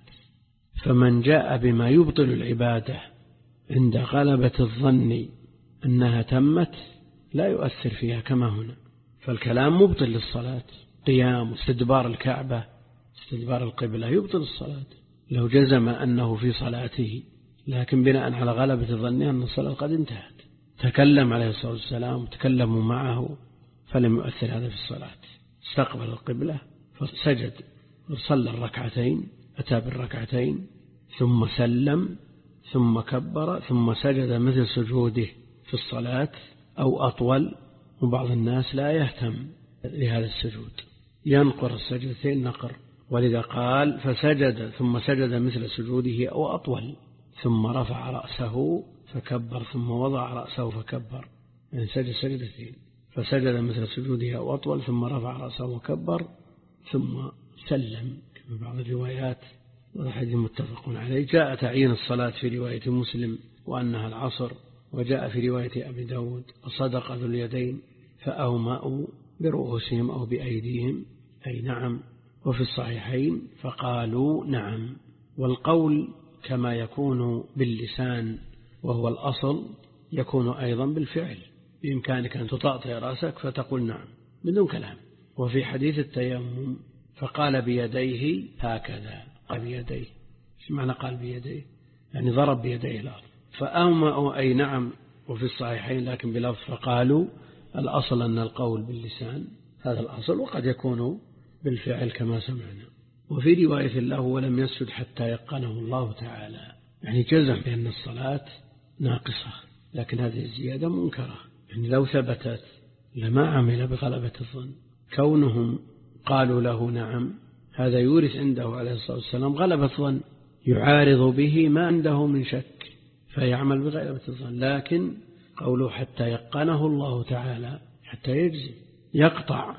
فمن جاء بما يبطل العبادة عند غلبة الظن أنها تمت لا يؤثر فيها كما هنا، فالكلام مبطل للصلاة. قيام واستدبار الكعبة استدبار القبلة يبطل الصلاة لو جزم أنه في صلاته، لكن بناء على غلبة ظنه أن الصلاة قد انتهت. تكلم عليه الصلاة والسلام وتكلموا معه فلم يؤثر هذا في الصلاة. استقبل القبلة فسجد وصلى الركعتين، أتى بالركعتين ثم سلم ثم كبر ثم سجد مثل سجوده في الصلاة أو أطول. وبعض الناس لا يهتم لهذا السجود، ينقر السجدتين نقر، ولذا قال فسجد ثم سجد مثل سجوده أو أطول ثم رفع رأسه فكبر ثم وضع رأسه فكبر، يعني سجد سجدتين، فسجد مثل سجوده أو أطول ثم رفع رأسه وكبر ثم سلم كما بعض الروايات، والحديث متفق عليه. جاء تعيين الصلاة في رواية مسلم وأنها العصر، وجاء في رواية أبي داود وصدق ذو اليدين فأومأوا برؤوسهم أو بأيديهم أي نعم، وفي الصحيحين فقالوا نعم. والقول كما يكون باللسان وهو الأصل يكون أيضا بالفعل، بإمكانك أن تطأطئ رأسك فتقول نعم بدون كلام. وفي حديث التيمم فقال بيديه هكذا، قال بيديه، ايش معنى قال بيديه؟ يعني ضرب بيديه الأرض. فأومأوا أي نعم، وفي الصحيحين لكن بلفظ فقالوا. الأصل أن القول باللسان هذا الأصل، وقد يكون بالفعل كما سمعنا. وفي رواية له ولم يسجد حتى يقنه الله تعالى، يعني جزم بأن الصلاة ناقصة، لكن هذه الزيادة منكرة، يعني لو ثبتت لما عمل بغلبة الظن. كونهم قالوا له نعم هذا يورث عنده عليه الصلاة والسلام غلبة الظن، يعارض به ما عنده من شك فيعمل بغلبة الظن. لكن قوله حتى يقنه الله تعالى حتى يجزي يقطع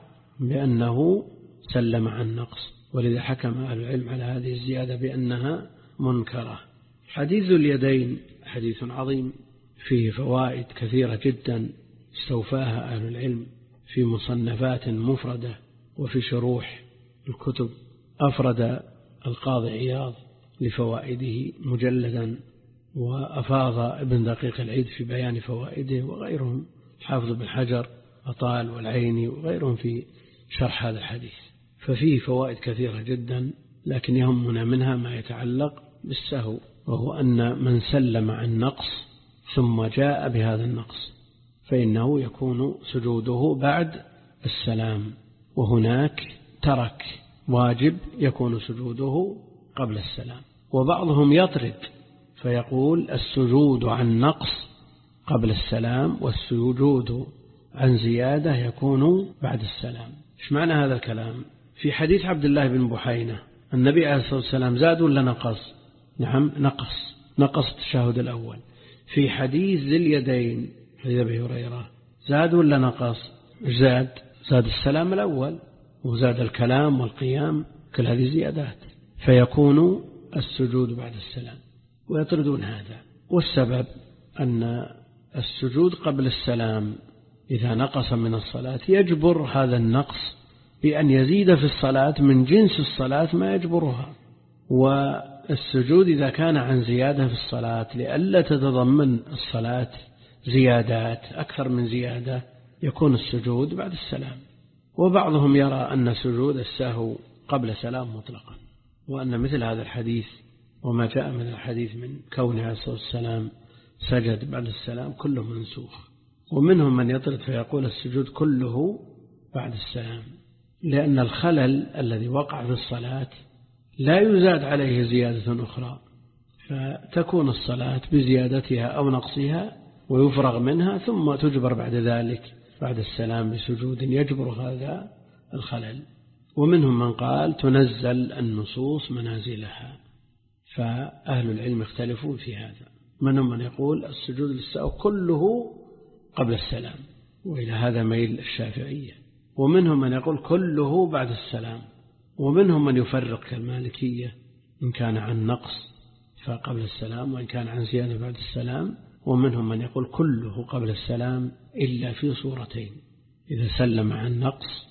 بأنه سلم عن نقص، ولذا حكم أهل العلم على هذه الزيادة بأنها منكرة. حديث اليدين حديث عظيم فيه فوائد كثيرة جدا استوفاها أهل العلم في مصنفات مفردة وفي شروح الكتب. أفرد القاضي عياض لفوائده مجلدا، وأفاض ابن دقيق العيد في بيان فوائده، وغيرهم حافظ بن حجر أطال والعيني وغيرهم في شرح هذا الحديث. ففيه فوائد كثيرة جدا، لكن يهمنا منها ما يتعلق بالسهو، وهو أن من سلم عن نقص ثم جاء بهذا النقص فإنه يكون سجوده بعد السلام، وهناك ترك واجب يكون سجوده قبل السلام. وبعضهم يطرد فيقول السجود عن نقص قبل السلام والسجود عن زيادة يكون بعد السلام. إيش معنى هذا الكلام؟ في حديث عبد الله بن بحينة النبي عليه الصلاة والسلام زاد ولا نقص؟ نعم نقص، نقص التشهد الأول. في حديث ذي اليدين حديث أبي هريرة زاد ولا نقص؟ زاد، زاد السلام الأول وزاد الكلام والقيام، كل هذه زيادات، فيكون السجود بعد السلام، ويطردون هذا. والسبب أن السجود قبل السلام إذا نقص من الصلاة يجبر هذا النقص بأن يزيد في الصلاة من جنس الصلاة ما يجبرها. والسجود إذا كان عن زيادة في الصلاة لئلا تتضمن الصلاة زيادات أكثر من زيادة يكون السجود بعد السلام. وبعضهم يرى أن سجود السهو قبل سلام مطلقا، وأن مثل هذا الحديث وما جاء من الحديث من كونه عليه الصلاة والسلام سجد بعد السلام كله منسوخ. ومنهم من يطرد فيقول السجود كله بعد السلام، لأن الخلل الذي وقع في الصلاة لا يزاد عليه زيادة أخرى، فتكون الصلاة بزيادتها أو نقصها ويفرغ منها، ثم تجبر بعد ذلك بعد السلام بسجود يجبر هذا الخلل. ومنهم من قال تنزل النصوص منازلها، فأهل العلم يختلفون في هذا. منهم من يقول السجود للسهو كله قبل السلام، وإلى هذا ميل الشافعية. ومنهم من يقول كله بعد السلام، ومنهم من يفرق كالمالكية إن كان عن نقص فقبل السلام وإن كان عن زيادة بعد السلام. ومنهم من يقول كله قبل السلام إلا في صورتين: إذا سلم عن نقص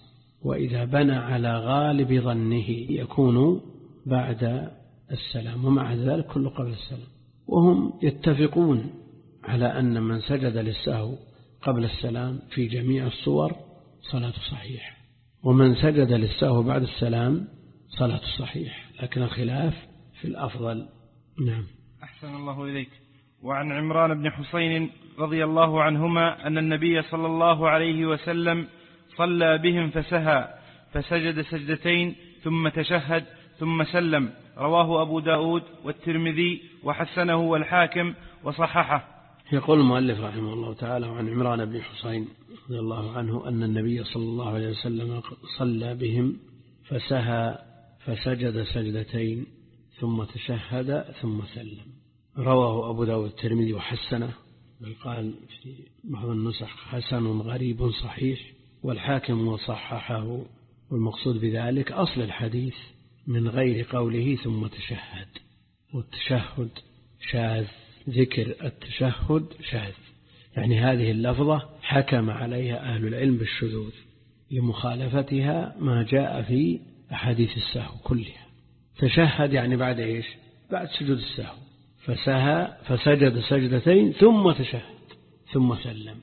وإذا بنى على غالب ظنه يكون بعد السلام، ومع ذلك كله قبل السلام. وهم يتفقون على أن من سجد للسهو قبل السلام في جميع الصور صلاة صحيح، ومن سجد للسهو بعد السلام صلاة صحيح، لكن الخلاف في الأفضل. نعم. أحسن الله إليك. وعن عمران بن حسين رضي الله عنهما أن النبي صلى الله عليه وسلم صلى بهم فسهى فسجد سجدتين ثم تشهد ثم سلم، رواه أبو داود والترمذي وحسنه والحاكم وصححه. يقول المؤلف رحمه الله تعالى: وعن عمران بن حسين رضي الله عنه أن النبي صلى الله عليه وسلم صلى بهم فسهى فسجد سجدتين ثم تشهد ثم سلم، رواه أبو داود والترمذي وحسنه، بل قال في بعض النسخ حسن غريب صحيح، والحاكم وصححه. والمقصود بذلك أصل الحديث من غير قوله ثم تشهد، والتشهد شاذ، ذكر التشهد شاذ، يعني هذه اللفظة حكم عليها أهل العلم بالشذوذ لمخالفتها ما جاء في أحاديث السهو كلها. تشهد يعني بعد إيش؟ بعد سجود السهو، فسهى فسجد سجدتين ثم تشهد ثم سلم.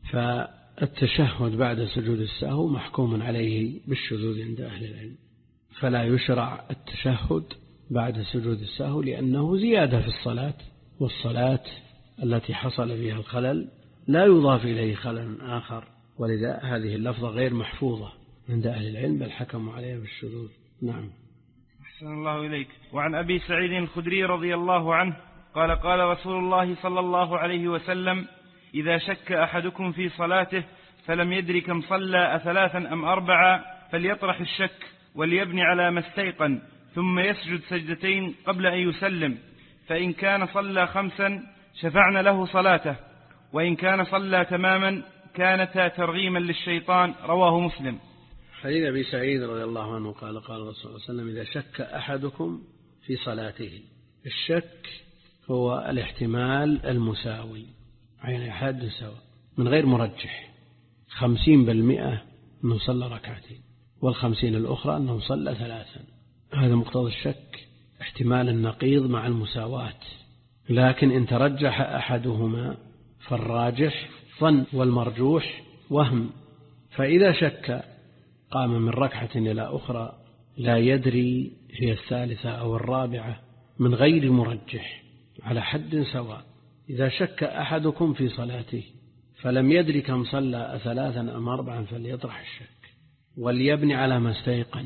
فالتشهد بعد سجود السهو محكوم عليه بالشذوذ عند أهل العلم، فلا يشرع التشهد بعد سجود السهو لأنه زيادة في الصلاة، والصلاة التي حصل فيها الخلل لا يضاف إليه خلل آخر، ولذا هذه اللفظة غير محفوظة عند أهل العلم بل حكموا عليها بالشذوذ. نعم. أحسن الله إليك. وعن أبي سعيد الخدري رضي الله عنه قال: قال رسول الله صلى الله عليه وسلم: إذا شك أحدكم في صلاته فلم يدر كم صلى أثلاثا أم أربعا فليطرح الشك وليبني على ما استيقن ثم يسجد سجدتين قبل أن يسلم، فإن كان صلى خمسا شفعنا له صلاته، وإن كان صلى تماما كانتا ترغيما للشيطان، رواه مسلم. حديث أبي سعيد رضي الله عنه قال: قال الرسول صلى الله عليه وسلم: إذا شك أحدكم في صلاته. الشك هو الاحتمال المساوي، عين حد سواء من غير مرجح، خمسين بالمئة أنه صلى ركعتين والخمسين الأخرى أنه صلى ثلاثا، هذا مقتضى الشك، احتمال النقيض مع المساواة. لكن إن ترجح أحدهما فالراجح ظن والمرجوح وهم، فإذا شك قام من ركعة إلى أخرى لا يدري هي الثالثة أو الرابعة من غير مرجح على حد سواء. إذا شك أحدكم في صلاته فلم يدري كم صلى ثلاثا أم أربعا فليطرح الشك وليبني على ما استيقن،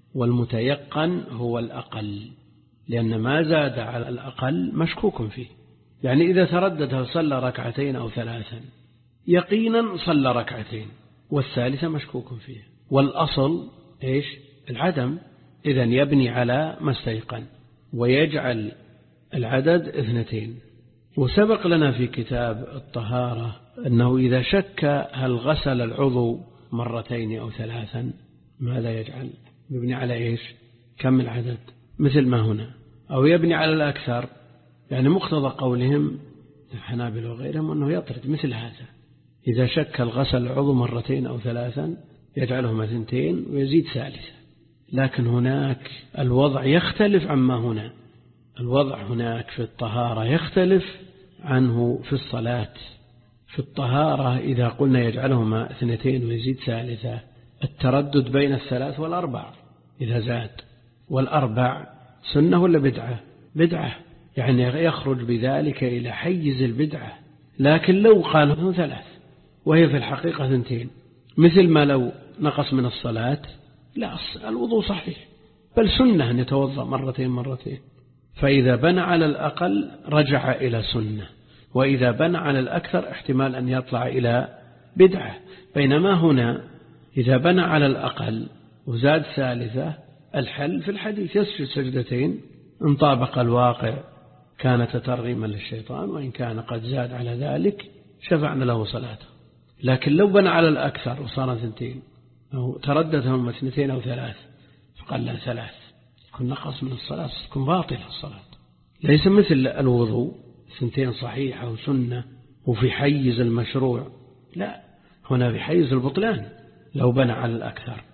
والمتيقن هو الأقل، لأن ما زاد على الأقل مشكوك فيه. يعني إذا تردد صلى ركعتين أو ثلاثا يقينا صلى ركعتين والثالثة مشكوك فيه، والأصل إيش؟ العدم. إذن يبني على ما استيقن ويجعل العدد اثنتين. وسبق لنا في كتاب الطهارة أنه إذا شك هل غسل العضو مرتين أو ثلاثا ماذا يجعل؟ يبني على إيش؟ كم العدد مثل ما هنا، أو يبني على الأكثر، يعني مقتضى قولهم الحنابل وغيرهم أنه يطرد مثل هذا. إذا شك الغسل العضو مرتين أو ثلاثا يجعلهما اثنتين ويزيد ثالثة. لكن هناك الوضع يختلف عما هنا، الوضع هناك في الطهارة يختلف عنه في الصلاة. في الطهارة إذا قلنا يجعلهما اثنتين ويزيد ثالثة التردد بين الثلاث والأربع إذا زاد، والأربع سنة ولا بدعة؟ بدعة، يعني يخرج بذلك إلى حيز البدعة. لكن لو قالوا ثلاث وهي في الحقيقة اثنتين، مثل ما لو نقص من الصلاة، لا، الوضوء صحيح، بل سنة أن يتوضأ مرتين مرتين. فإذا بنى على الأقل رجع إلى سنة، وإذا بنى على الأكثر احتمال أن يطلع إلى بدعة. بينما هنا إذا بنى على الأقل وزاد ثالثة الحل في الحديث يسجد سجدتين، إن طابق الواقع كانت ترغيما للشيطان، وإن كان قد زاد على ذلك شفعنا له صلاته. لكن لو بنى على الأكثر وصار اثنتين أو ترددهم اثنتين أو ثلاث فقال لا ثلاث، يكون نقص من الصلاة، تكون باطلة الصلاة. ليس مثل الوضوء اثنتين صحيحة وسنة وفي حيز المشروع، لا، هنا في حيز البطلان لو بنى على الأكثر.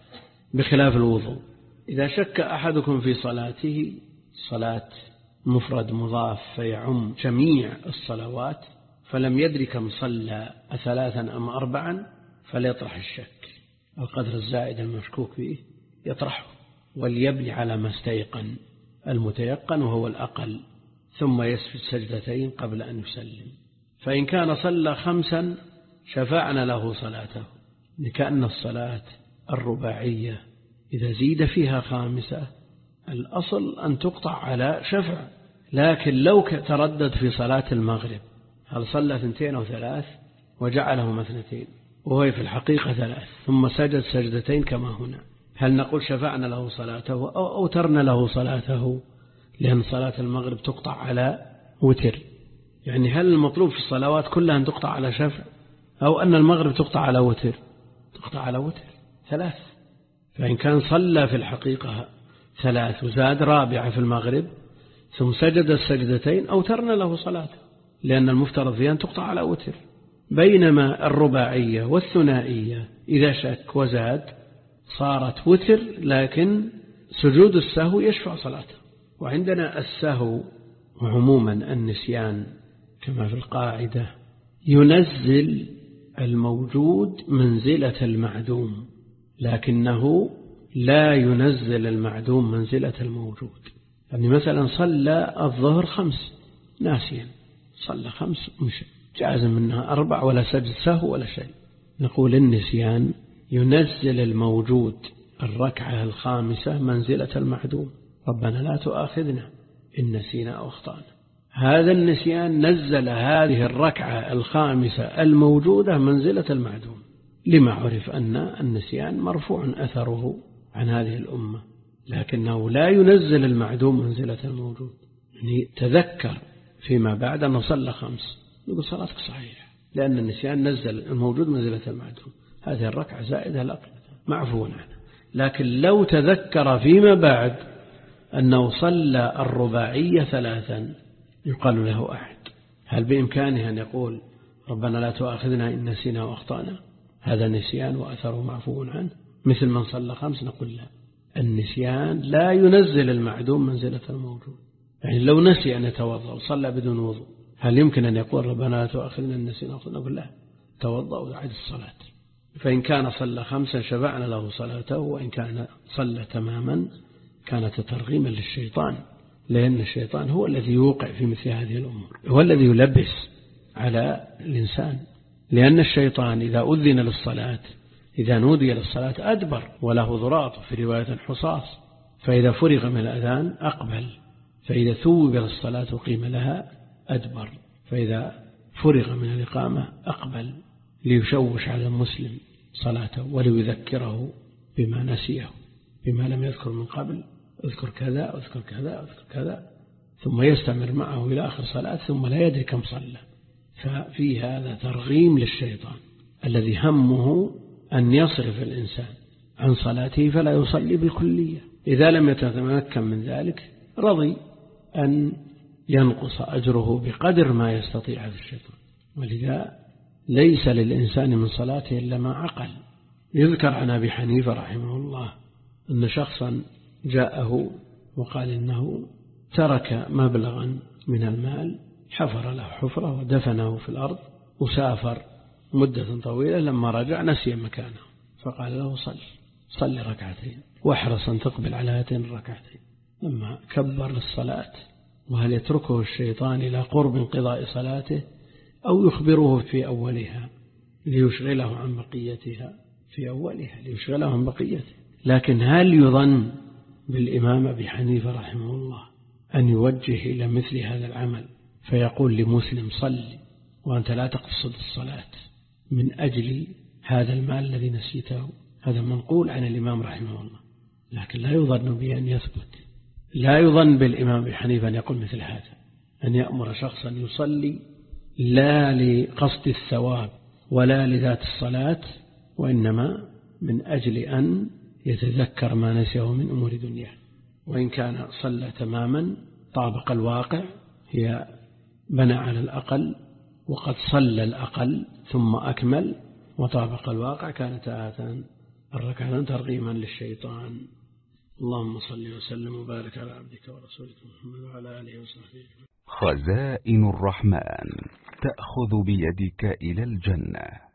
بخلاف الوضوء. إذا شك أحدكم في صلاته، صلاة مفرد مضاف فيعم جميع الصلوات، فلم يدري كم صلى ثلاثا أم أربعا، فليطرح الشك، القدر الزائد المشكوك فيه يطرحه، وليبني على ما استيقن المتيقن وهو الأقل، ثم يسجد سجدتين قبل أن يسلم. فإن كان صلى خمسا شفعنا له صلاته، لكأن الصلاة الرباعية إذا زيد فيها خامسة الأصل أن تقطع على شفع. لكن لو تردد في صلاة المغرب هل صلى ثنتين أو ثلاث وجعلهما اثنتين وهو في الحقيقة ثلاث، ثم سجد سجدتين كما هنا، هل نقول شفعنا له صلاته أو أوترنا له صلاته؟ لأن صلاة المغرب تقطع على وتر. يعني هل المطلوب في الصلوات كلها أن تقطع على شفع، أو أن المغرب تقطع على وتر؟ تقطع على وتر ثلاث. فإن كان صلى في الحقيقة ثلاث وزاد رابعة في المغرب ثم سجد السجدتين أوترنا له صلاته، لأن المفترض فيها أن تقطع على وتر. بينما الرباعية والثنائية إذا شك وزاد صارت وتر، لكن سجود السهو يشفع صلاته. وعندنا السهو عموما النسيان كما في القاعدة ينزل الموجود منزلة المعدوم، لكنه لا ينزل المعدوم منزلة الموجود. يعني مثلا صلى الظهر خمس ناسيا، صلى خمس مش جازم منها أربع ولا سجد سهو ولا شيء، نقول النسيان ينزل الموجود الركعة الخامسة منزلة المعدوم. ربنا لا تؤاخذنا إن نسينا أو أخطأنا. هذا النسيان نزل هذه الركعة الخامسة الموجودة منزلة المعدوم، لما عرف أن النسيان مرفوع أثره عن هذه الأمة، لكنه لا ينزل المعدوم منزلة الموجود. يعني تذكر فيما بعد أنه صلى خمس، يقول صلاتك صحيحة، لأن النسيان نزل الموجود منزلة المعدوم، هذه الركعة زائدة لا معفو عنها. لكن لو تذكر فيما بعد أنه صلى الرباعية ثلاثا يقال له أحد، هل بإمكانه أن يقول ربنا لا تؤاخذنا إن نسينا وأخطأنا؟ هذا نسيان وأثره معفو عنه، مثل من صلى خمس نقول لا، النسيان لا ينزل المعدوم منزلة الموجود. يعني لو نسي أن يتوضأ وصلى بدون وضوء هل يمكن أن يقول ربنا لا تؤاخذنا إن نسينا وأخطأنا؟ نقول لا، توضأ ويعيد الصلاة. فإن كان صلى خمسا شفعنا له صلاته، وإن كان صلى تماما كانت ترغيما للشيطان، لأن الشيطان هو الذي يوقع في مثل هذه الأمور، هو الذي يلبس على الإنسان. لأن الشيطان إذا أذن للصلاة، إذا نودي للصلاة أدبر وله ضراط، في رواية حصاص، فإذا فرغ من الأذان أقبل، فإذا ثوب للصلاة قيم لها أدبر، فإذا فرغ من الإقامة أقبل، ليشوش على المسلم صلاته وليذكره بما نسيه، بما لم يذكر من قبل، اذكر كذا اذكر كذا اذكر كذا، ثم يستمر معه إلى آخر صلاة ثم لا يدري كم صلى. ففي هذا ترغيم للشيطان الذي همه أن يصرف الإنسان عن صلاته فلا يصلي بالكلية. إذا لم يتمكن من ذلك رضي أن ينقص أجره بقدر ما يستطيع في الشيطان. ولذا ليس للإنسان من صلاته إلا ما عقل. يذكر عن أبي حنيفة رحمه الله أن شخصا جاءه وقال إنه ترك مبلغا من المال، حفر له حفرة ودفنه في الأرض وسافر مدة طويلة، لما رجع نسي مكانه، فقال له صل صل ركعتين واحرص أن تقبل على هاتين الركعتين. لما كبر للصلاة، وهل يتركه الشيطان إلى قرب انقضاء صلاته أو يخبره في أولها ليشغله عن بقيتها، في أولها ليشغله عن بقيته. لكن هل يظن بالإمام أبي حنيفة رحمه الله أن يوجه إلى مثل هذا العمل فيقول لمسلم صل وأنت لا تقصد الصلاة من أجل هذا المال الذي نسيته؟ هذا منقول عن الإمام رحمه الله، لكن لا يظن به أن يثبت. لا يظن بالإمام أبي حنيفة أن يقول مثل هذا، أن يأمر شخصا يصلي لا لقصد الثواب ولا لذات الصلاة، وإنما من أجل أن يتذكر ما نسيه من أمور دنياه. وإن كان صلى تماما طابق الواقع، هي بنى على الأقل وقد صلى الأقل ثم أكمل وطابق الواقع، كانت آتان الركعتان ترغيما للشيطان. اللهم صل وسلم وبارك على عبدك ورسولك محمد وعلى آله وصحبه. خزائن الرحمن تأخذ بيدك إلى الجنة.